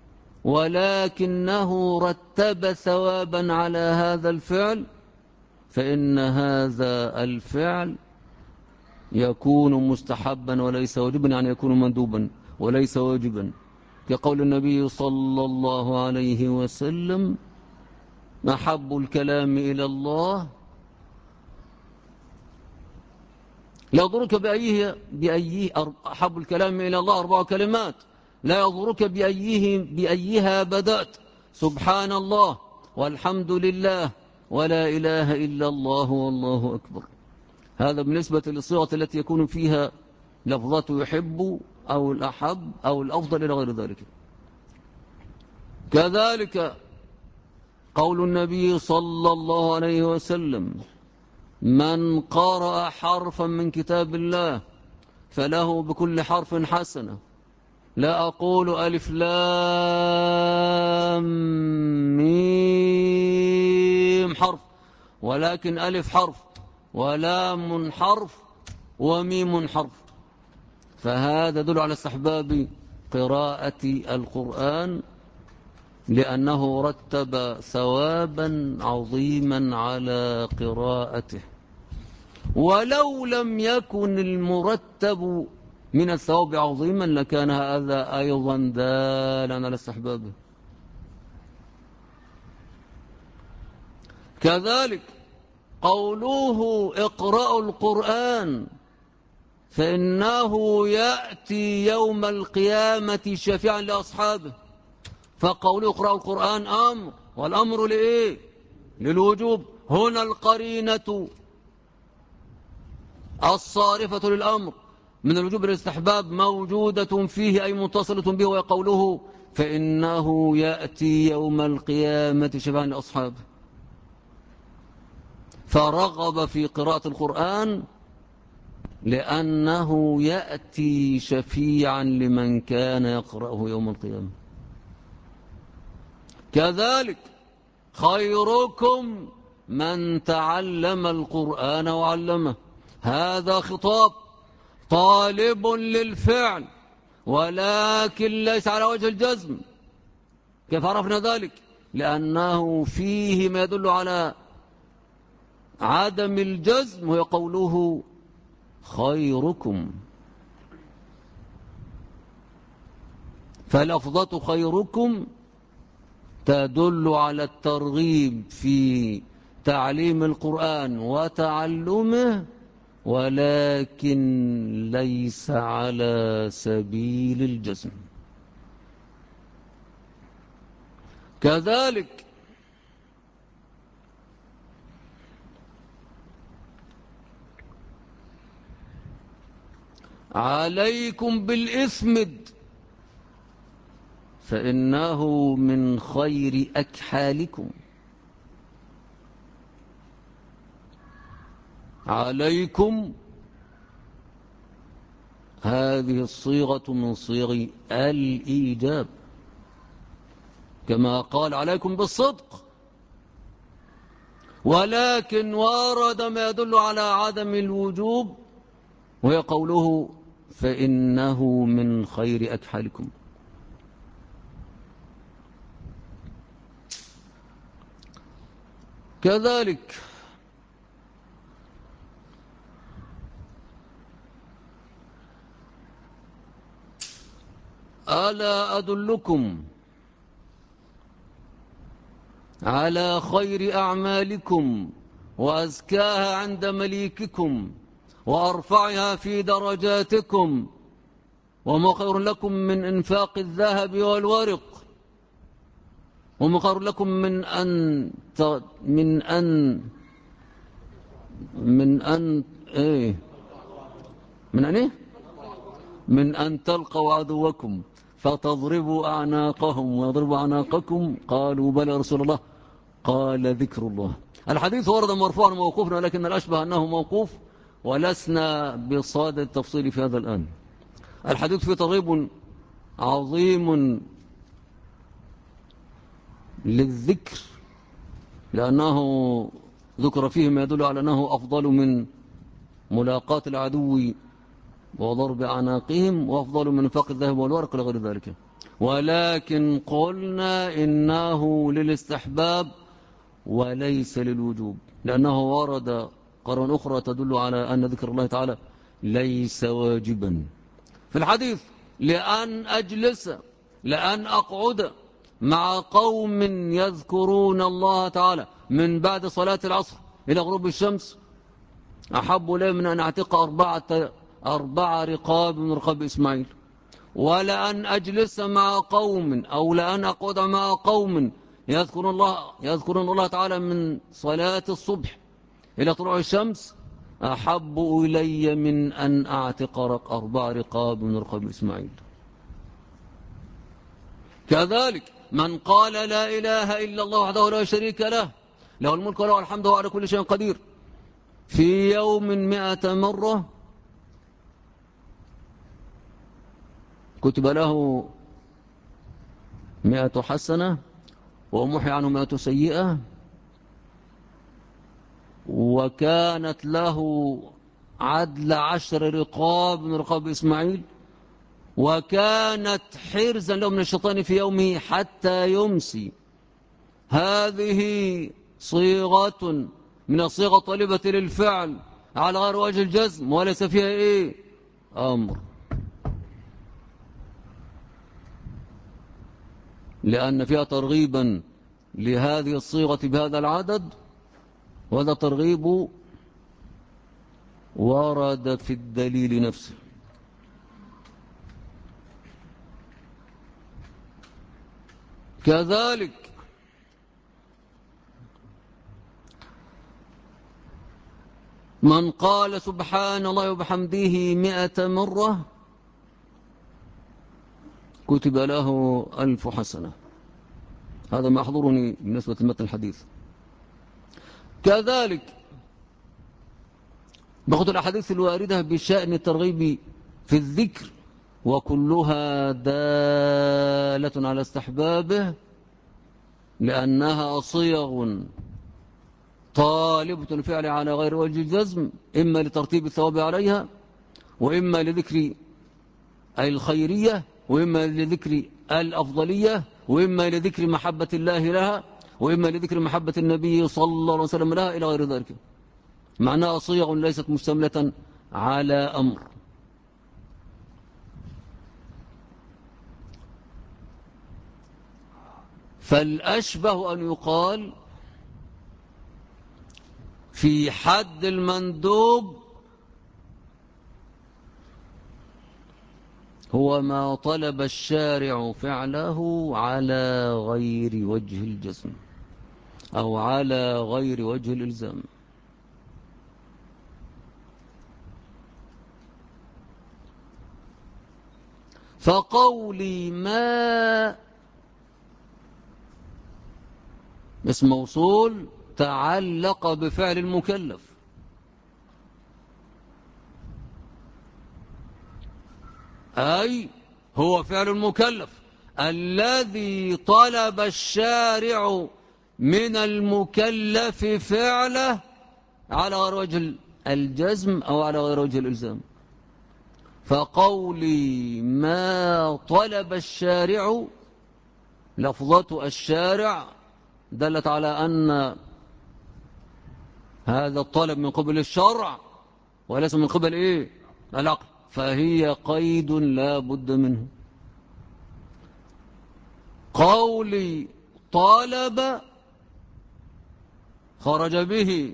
ولكنه رتب ثوابا على هذا الفعل، فإن هذا الفعل يكون مستحبا وليس واجبا، يعني يكون مندوبا وليس واجبا، كقول النبي صلى الله عليه وسلم أحب الكلام إلى الله لا يضرك بأيه أحب الكلام إلى الله 4 كلمات لا يضرك بأيها بدأت سبحان الله والحمد لله ولا إله إلا الله والله أكبر. هذا بالنسبة للصيغة التي يكون فيها لفظة يحب أو الأحب أو الأفضل إلى غير ذلك. كذلك قول النبي صلى الله عليه وسلم من قرأ حرفا من كتاب الله فله بكل حرف حسنة، لا أقول ألف لام ميم حرف، ولكن ألف حرف ولام حرف وميم حرف، فهذا يدل على استحباب قراءة القرآن لأنه رتب ثوابا عظيما على قراءته، ولو لم يكن المرتب من الثواب عظيما لكان هذا أيضا دالا على استحبابه. كذلك قوله اقرأوا القرآن فإنه يأتي يوم القيامة شفيعا لأصحابه، فقوله اقرأوا القرآن أمر والأمر لإيه؟ للوجوب. هنا القرينة الصارفة للأمر من الوجوب للاستحباب موجودة فيه، أي متصلة به، وقوله فإنه يأتي يوم القيامة شفاعا لأصحابه. فرغب في قراءة القرآن لأنه يأتي شفيعا لمن كان يقرأه يوم القيامة. كذلك خيركم من تعلم القرآن وعلمه، هذا خطاب طالب للفعل ولكن ليس على وجه الجزم. كيف عرفنا ذلك؟ لأنه فيه ما يدل على عدم الجزم، وهي قوله خيركم. فلفظة خيركم تدل على الترغيب في تعليم القرآن وتعلمه، ولكن ليس على سبيل الجزم. كذلك عليكم بالإثمد فإنه من خير أكحالكم. عليكم هذه الصيغة من صيغ الإيجاب، كما قال عليكم بالصدق، ولكن ورد ما يدل على عدم الوجوب، وهي قوله فإنه من خير أكحالكم. كذلك ألا أدلكم على خير أعمالكم وأزكاها عند مليككم وأرفعها في درجاتكم وما خير لكم من إنفاق الذهب والورق، وما خير لكم من أن إيه من أن إيه من أن تلقوا عدوكم فتضربوا أعناقهم ويضربوا أعناقكم. قالوا بلى رسول الله، قال ذكر الله. الحديث ورد مرفوعا موقوفا، ولكن الأشبه أنه موقوف، ولسنا بصاد التفصيل في هذا الآن. الحديث فيه ترغيب عظيم للذكر، لأنه ذكر فيه ما يدل على أنه أفضل من ملاقاة العدو وضرب أعناقهم، وأفضل من انفاق الذهب والورق لغير ذلك. ولكن قلنا إنه للاستحباب وليس للوجوب، لأنه ورد قرن أخرى تدل على أن ذكر الله تعالى ليس واجبا في الحديث. لأن أقعد مع قوم يذكرون الله تعالى من بعد صلاة العصر إلى غروب الشمس أحب لي من أن أعتق 4 رقاب من رقاب إسماعيل. ولأن أجلس مع قوم أو لأن أقعد مع قوم يذكرون الله تعالى من صلاة الصبح إلى طلوع الشمس أحب إلي من أن أعتق 4 رقاب من رقاب إسماعيل. كذلك من قال لا إله إلا الله وحده لا شريك له، له الملك وله الحمد وهو على كل شيء قدير، في يوم 100 مرة كتب له 100 حسنة ومحي عنه 100 سيئة، وكانت له عدل 10 رقاب من رقاب إسماعيل، وكانت حرزا له من الشيطان في يومه حتى يمسي. هذه صيغة من الصيغة طالبة للفعل على غير وجه الجزم، وليس فيها أمر، لأن فيها ترغيبا لهذه الصيغة بهذا العدد، وهذا ترغيب ورد في الدليل نفسه. كذلك من قال سبحان الله وبحمده 100 مرة كتب له 1000 حسنة. هذا ما يحضرني بالنسبة لمتن الحديث. كذلك باخذ الأحاديث الواردة بشأن الترغيب في الذكر وكلها دالة على استحبابه، لأنها صيغ طالبة الفعل على غير وجه الجزم، إما لترتيب الثواب عليها، وإما لذكر الخيرية، وإما لذكر الأفضلية، وإما لذكر محبة الله لها، وإما لذكر محبة النبي صلى الله عليه وسلم لها، إلى غير ذلك. معناها صيغ ليست مشتملة على أمر. فالأشبه أن يقال في حد المندوب هو ما طلب الشارع فعله على غير وجه الجزم أو على غير وجه الإلزام. فقولي ما اسم موصول تعلق بفعل المكلف، أي هو فعل المكلف الذي طلب الشارع من المكلف فعله على غير وجه الجزم أو على غير وجه الإلزام. فقولي ما طلب الشارع، لفظة الشارع دلت على أن هذا الطلب من قبل الشرع وليس من قبل العقل، فهي قيد لا بد منه. قولي طالب خرج به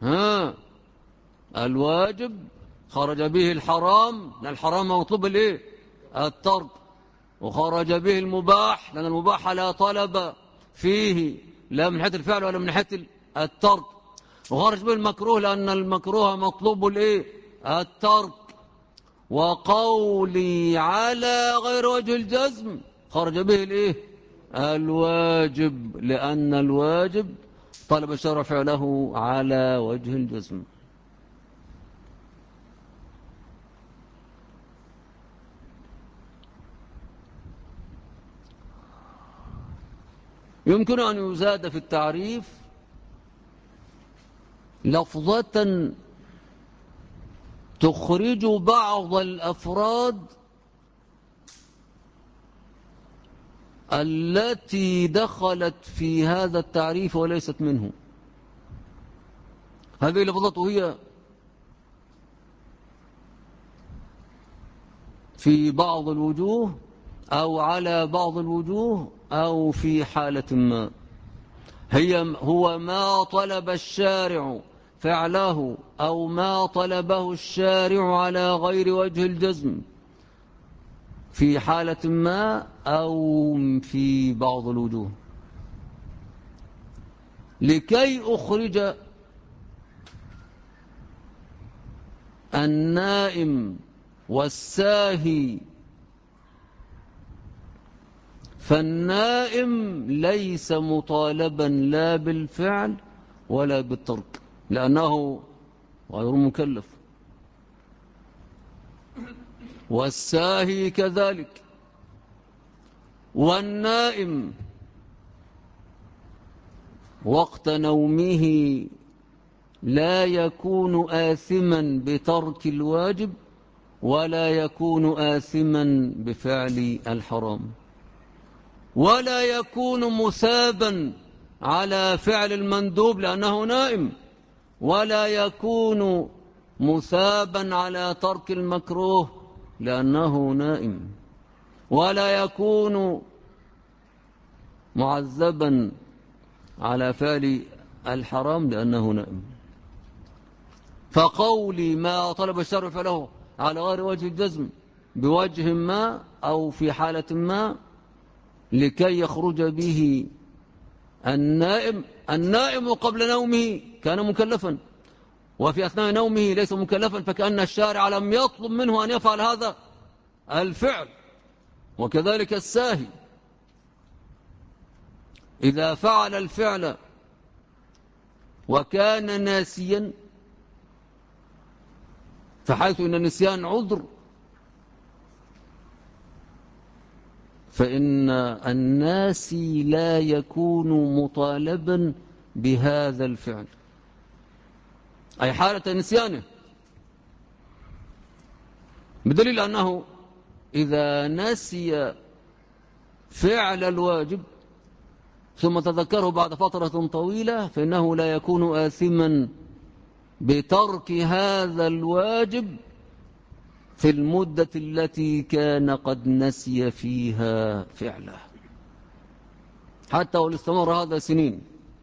الواجب، خرج به الحرام لأن الحرام مطلوب الترك، وخرج به المباح لأن المباح لا طلب فيه لا من حيث الفعل ولا من حيث الترك، وخرج به المكروه لأن المكروه مطلوب الترك. وقولي على غير وجه الجزم خرج به الواجب، لأن الواجب طلب الشرع فعله على وجه الجزم. يمكن أن يزاد في التعريف لفظة تخرج بعض الأفراد التي دخلت في هذا التعريف وليست منه. هذه لفظته هي في بعض الوجوه أو على بعض الوجوه أو في حالة ما، هو ما طلب الشارع فعله أو ما طلبه الشارع على غير وجه الجزم في حالة ما أو في بعض الوجوه. لكي أخرج النائم والساهي، فالنائم ليس مطالبا لا بالفعل ولا بالترك لأنه غير مكلف، والساهي كذلك. والنائم وقت نومه لا يكون آثما بترك الواجب ولا يكون آثما بفعل الحرام، ولا يكون مثابا على فعل المندوب لأنه نائم، ولا يكون مثابا على ترك المكروه لأنه نائم، ولا يكون معذبا على فعل الحرام لأنه نائم. فقولي ما طلب الشرع فله على غير وجه الجزم بوجه ما أو في حالة ما لكي يخرج به. النائم قبل نومه كان مكلفا، وفي أثناء نومه ليس مكلفا، فكأن الشارع لم يطلب منه أن يفعل هذا الفعل. وكذلك الساهي إذا فعل الفعل وكان ناسيا، فحيث أن النسيان عذر، فإن الناسي لا يكون مطالبا بهذا الفعل، أي حالة نسيانه، بدليل أنه إذا نسي فعل الواجب ثم تذكره بعد فترة طويلة فإنه لا يكون آثما بترك هذا الواجب في المدة التي كان قد نسي فيها فعله، حتى ولو استمر هذا سنين.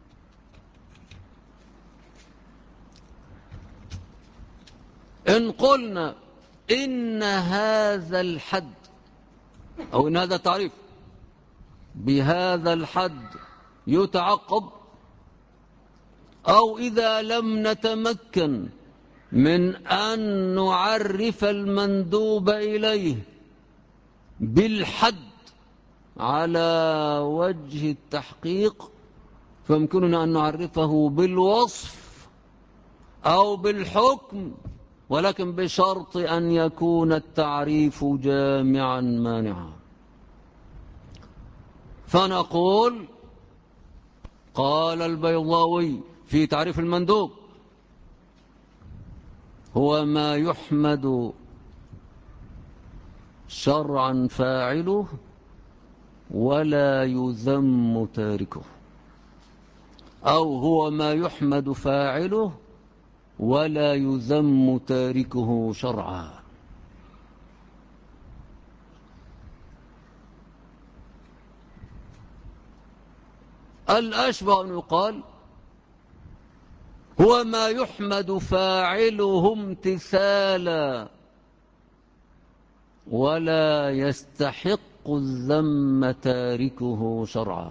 إن قلنا إن هذا الحد أو إن هذا التعريف بهذا الحد يتعقب، أو إذا لم نتمكن من أن نعرف المندوب إليه بالحد على وجه التحقيق، فيمكننا أن نعرفه بالوصف أو بالحكم، ولكن بشرط أن يكون التعريف جامعا مانعا. فنقول قال البيضاوي في تعريف المندوب: هو ما يحمد شرعا فاعله ولا يذم تاركه، أو هو ما يحمد فاعله ولا يذم تاركه شرعا. الأشبه أن يقال هو ما يحمد فاعله امتثالا ولا يستحق الذم تاركه شرعا.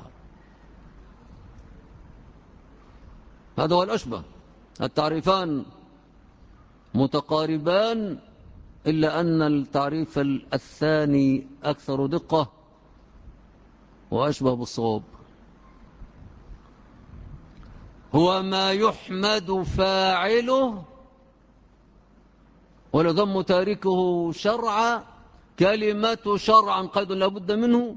هذا هو الأشبه، التعريفان متقاربان، إلا أن التعريف الثاني أكثر دقة وأشبه بالصواب. هو ما يحمد فاعله ولا يذم تاركه شرعا. كلمة شرعا قيد لا بد منه،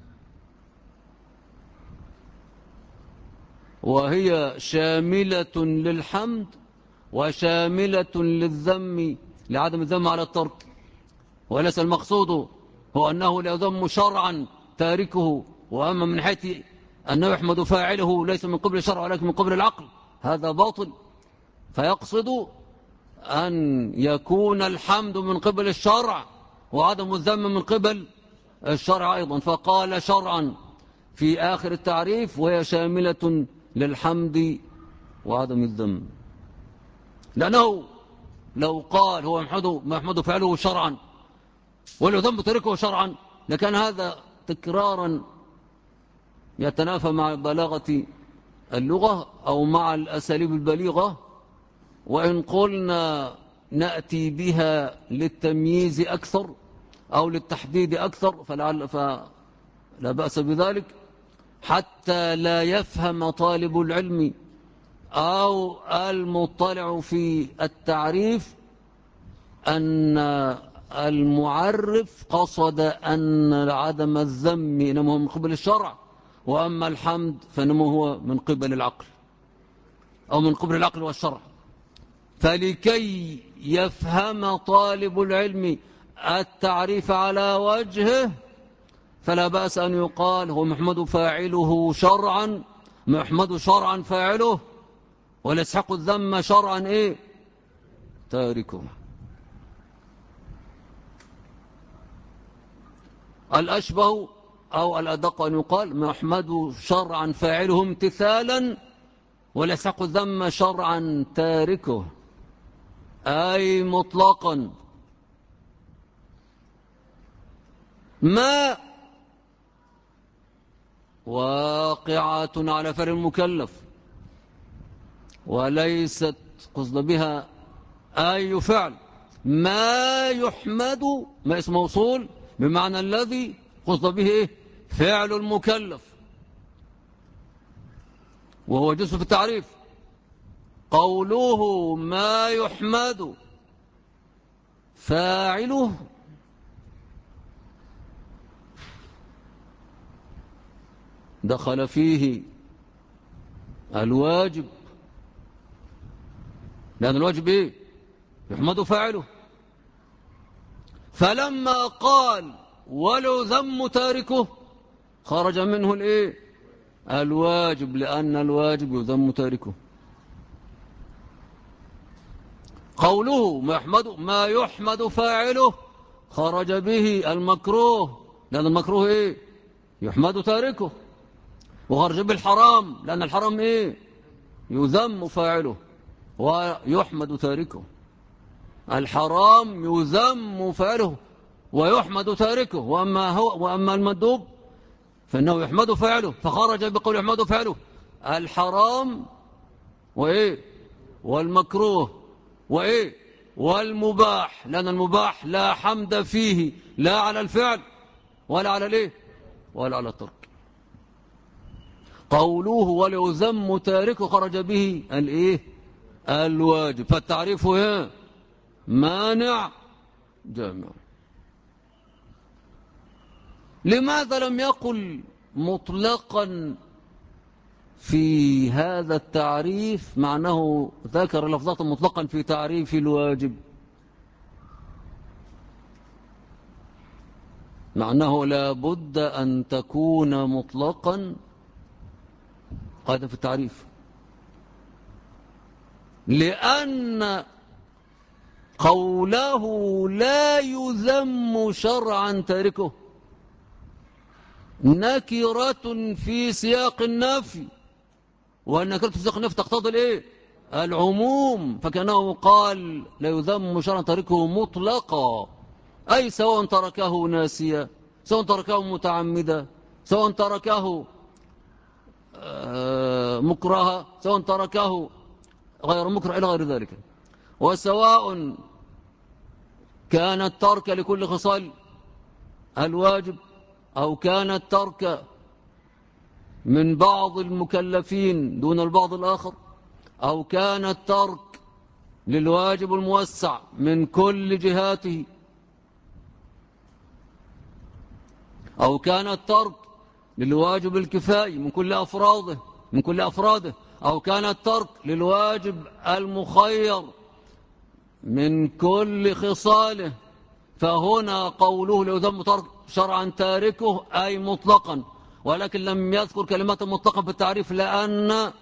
وهي شاملة للحمد وشاملة للذم لعدم الذم على الترك، وليس المقصود هو أنه لا يذم شرعا تاركه، وأما من حيث أنه يحمد فاعله ليس من قبل الشرع ولكن من قبل العقل، هذا باطل. فيقصد أن يكون الحمد من قبل الشرع وعدم الذم من قبل الشرع أيضا، فقال شرعا في آخر التعريف وهي شاملة للحمد وعدم الذم. لأنه لو قال هو محمد فعله شرعا ولا يذم تركه شرعا لكان هذا تكرارا يتنافى مع بلاغة اللغة أو مع الأساليب البليغة، وإن قلنا نأتي بها للتمييز أكثر أو للتحديد أكثر فلا بأس بذلك، حتى لا يفهم طالب العلم أو المطلع في التعريف أن المعرف قصد أن عدم الذم إنما هو من قبل الشرع، وأما الحمد فإنما هو من قبل العقل أو من قبل العقل والشرع. فلكي يفهم طالب العلم التعريف على وجهه فلا بأس أن يقال هو محمد فاعله شرعا، محمد شرعا فاعله، ولا يسحق الذم شرعا تاركه. الأشبه أو الأدق أن يقال محمد شرعا فاعله امتثالا ولا يسحق الذم شرعا تاركه، أي مطلقا ما واقعة على فعل المكلف وليست قصد بها أي فعل. ما يحمد ما اسم موصول بمعنى الذي قصد به إيه؟ فعل المكلف، وهو جزء في التعريف. قوله ما يحمد فاعله دخل فيه الواجب، لأن الواجب إيه؟ يحمد فاعله. فلما قال ولو ذم تاركه خرج منه الإيه؟ الواجب، لأن الواجب يذم تاركه. قوله ما يحمد فاعله خرج به المكروه، لأن المكروه إيه؟ يحمد تاركه. وخرج به الحرام، لأن الحرام إيه؟ يذم فاعله ويحمد تاركه. الحرام يذم فاعله ويحمد تاركه، وأما المندوب فإنه يحمد فاعله، فخرج بقول يحمد فاعله الحرام وإيه؟ والمكروه وإيه؟ والمباح، لأن المباح لا حمد فيه لا على الفعل ولا على الإيه؟ ولا على الترك. قوله ولو ذم تاركه خرج به الإيه؟ الواجب. فالتعريف هي مانع جامع. لماذا لم يقل مطلقا في هذا التعريف، مع أنه ذكر لفظات مطلقا في تعريف الواجب، مع أنه لا بد أن تكون مطلقا قاعدة في التعريف، لأن قوله لا يذم شرعا تاركه نكرة في سياق النفي، والنكرة في سياق النفي تقتضي الايه؟ العموم. فكانه قال لا يذم شرعا تاركه مطلقا، أي سواء تركه ناسيا، سواء تركه متعمدا، سواء تركه مكرها، سواء تركه غير مكره إلى غير ذلك. وسواء كان الترك لكل خصال الواجب، أو كان الترك من بعض المكلفين دون البعض الآخر، أو كان الترك للواجب الموسع من كل جهاته، أو كان الترك للواجب الكفائي من كل أفراده، أو كان الترك للواجب المخير من كل خصاله. فهنا قوله لو ذم ترك شرعا تاركه أي مطلقا، ولكن لم يذكر كلمات مطلقا في التعريف، لأن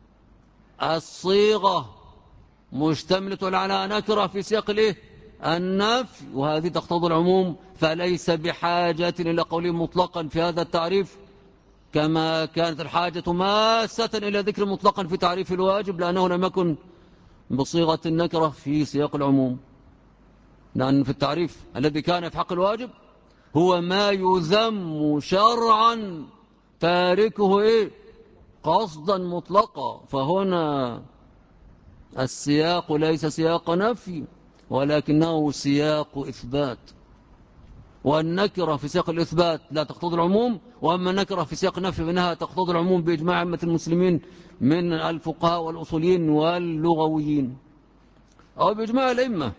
الصيغة مشتملة على نكرة في سياق الايه؟ النفي، وهذه تقتضي العموم، فليس بحاجة إلى قوله مطلقا في هذا التعريف، كما كانت الحاجة ماسة إلى ذكر مطلقا في تعريف الواجب، لأنه لم يكن بصيغة النكرة في سياق العموم. لأن في التعريف الذي كان في حق الواجب هو ما يذم شرعا تاركه إيه؟ قصدا مطلقا. فهنا السياق ليس سياق نفي، ولكنه سياق إثبات، والنكرة في سياق الإثبات لا تقتضي العموم، وأما النكرة في سياق النفي فإنها تقتضي العموم بإجماع عامة المسلمين من الفقهاء والأصوليين واللغويين، أو بإجماع الأئمة.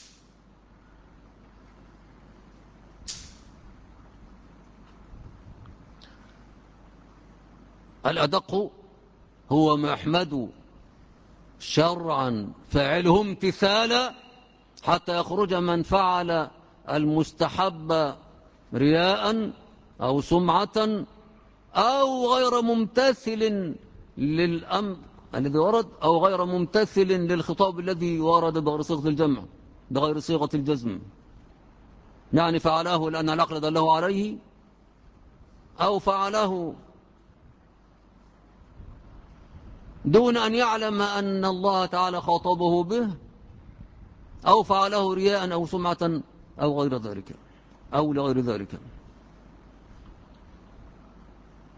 الأدق هو ما يحمد شرعا فاعله امتثالا، حتى يخرج من فعل المستحب رياء أو سمعة أو غير ممتثل للأمر الذي ورد، أو غير ممتثل للخطاب الذي ورد بغير صيغة الجمع، بغير صيغة الجزم، يعني فعله لأن العقل دله عليه، أو فعله دون أن يعلم أن الله تعالى خاطبه به، أو فعله رياء أو سمعة أو غير ذلك أو لغير ذلك.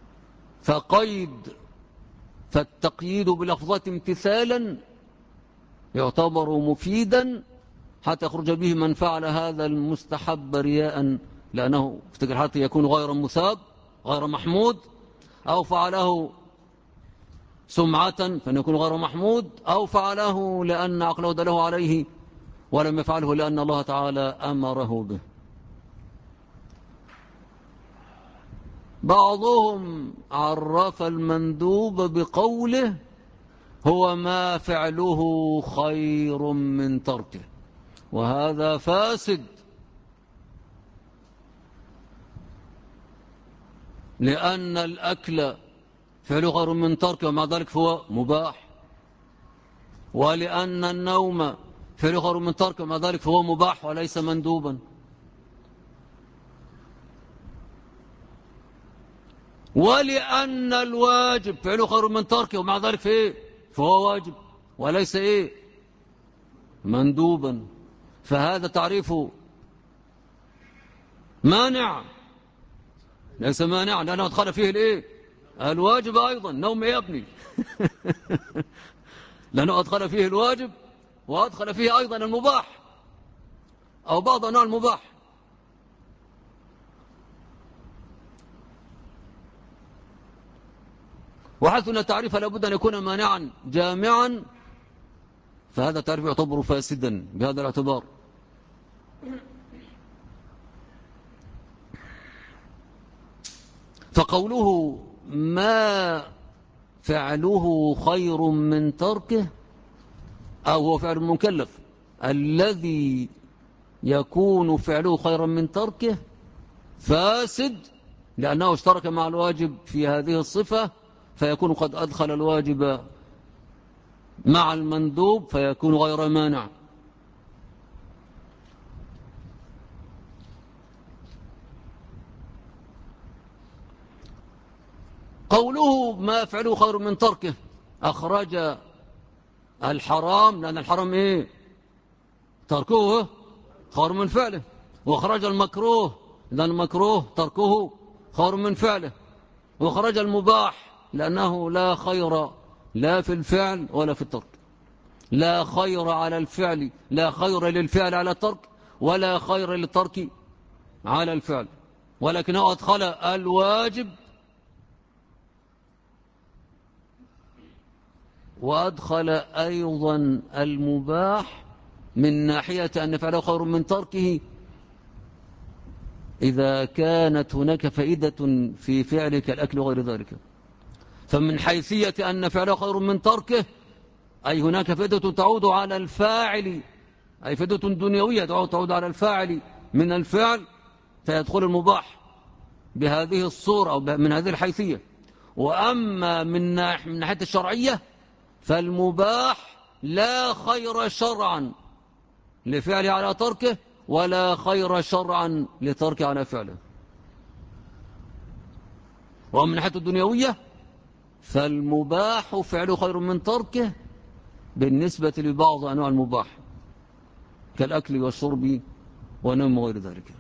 فالتقييد بلفظة امتثالا يعتبر مفيدا حتى يخرج به من فعل هذا المستحب رياء، لأنه افتكر حتى يكون غير مثاب غير محمود، أو فعله سمعة فإن يكون غير محمود، أو فعله لأن عقله دله عليه ولم يفعله لأن الله تعالى أمره به. بعضهم عرف المندوب بقوله هو ما فعله خير من تركه، وهذا فاسد، لأن الأكل فعله خير من تركه ومع ذلك فهو مباح، ولأن النوم فعله خير من تركه ومع ذلك فهو مباح وليس مندوبا، ولأن الواجب فعله خير من تركه ومع ذلك فهو واجب وليس مندوبا. فهذا تعريف مانع، ليس مانع، لأنه أدخل فيه الواجب أيضا. نوم يا ابني لأنه أدخل فيه الواجب وأدخل فيه أيضا المباح أو بعض أنواع المباح. وحيث أن التعريف لابد أن يكون مانعا جامعا، فهذا التعريف يعتبر فاسدا بهذا الاعتبار. فقوله ما فعله خير من تركه، أو هو فعل المكلف الذي يكون فعله خيرا من تركه، فاسد، لأنه اشترك مع الواجب في هذه الصفة، فيكون قد أدخل الواجب مع المندوب فيكون غير مانع. قوله ما فعله خير من تركه أخرج الحرام، لأن الحرام تركه خير من فعله، وأخرج المكروه لأن المكروه تركه خير من فعله، وأخرج المباح لأنه لا خير لا في الفعل ولا في الترك، لا خير على الفعل، لا خير للفعل على الترك، ولا خير للترك على الفعل، ولكنه أدخل الواجب وأدخل أيضا المباح من ناحية أن فعله خير من تركه إذا كانت هناك فائدة في فعلك الأكل وغير ذلك. فمن حيثية أن فعله خير من تركه أي هناك فائدة تعود على الفاعل، أي فائدة دنيوية تعود على الفاعل من الفعل، فيدخل المباح بهذه الصورة أو من هذه الحيثية. وأما من ناحية الشرعية فالمباح لا خير شرعا لفعله على تركه، ولا خير شرعا لتركه على فعله. ومن ناحية الدنيوية فالمباح فعله خير من تركه بالنسبة لبعض أنواع المباح كالأكل والشرب ونوم وغير ذلك.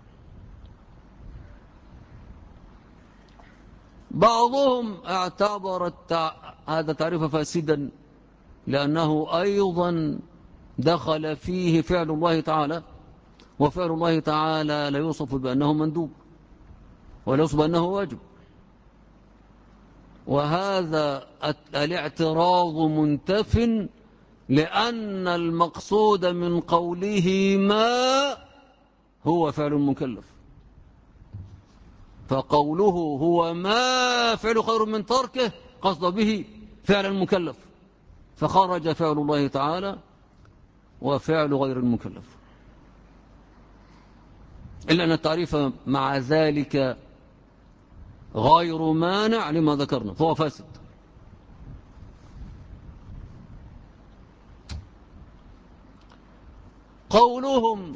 بعضهم اعتبر هذا تعريف فاسدا لأنه أيضا دخل فيه فعل الله تعالى، وفعل الله تعالى لا يوصف بأنه مندوب ولا يوصف بأنه واجب، وهذا الاعتراض منتف، لأن المقصود من قوله ما هو فعل مكلف، فقوله هو ما فعل خير من تركه قصد به فعل المكلف، فخرج فعل الله تعالى وفعل غير المكلف، إلا أن التعريف مع ذلك غير مانع لما ذكرنا، فهو فاسد. قولهم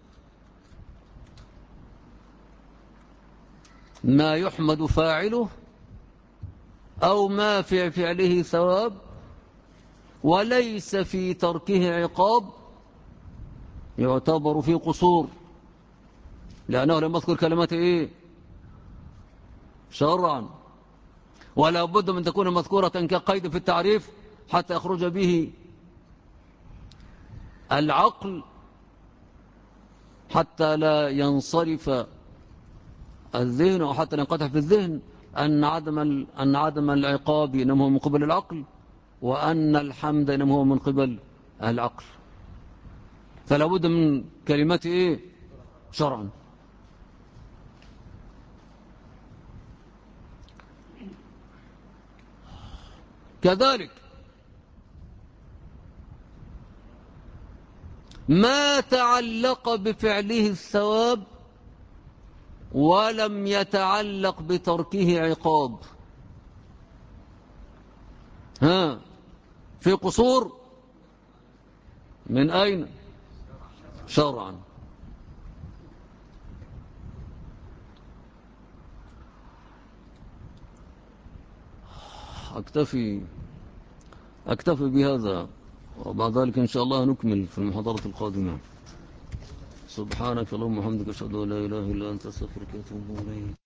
ما يحمد فاعله أو ما في فعله ثواب وليس في تركه عقاب، يعتبر في قصور، لأنه لم يذكر كلمات شرعا، ولا بد من تكون مذكورة كقيد في التعريف حتى يخرج به العقل حتى لا ينصرف الذهن أو حتى لا ينقطع في الذهن أن عدم العقاب إنما هو من قبل العقل، وأن الحمد إنما هو من قبل العقل. فلا بد من كلمات إيه؟ شرعا. كذلك ما تعلق بفعله الثواب ولم يتعلق بتركه عقاب، في قصور من أين؟ شرعا. أكتفي بهذا، وبعد ذلك إن شاء الله نكمل في المحاضرة القادمة. سبحانك اللهم وبحمدك أشهد أن لا إله إلا أنت أستغفرك وأتوب إليك.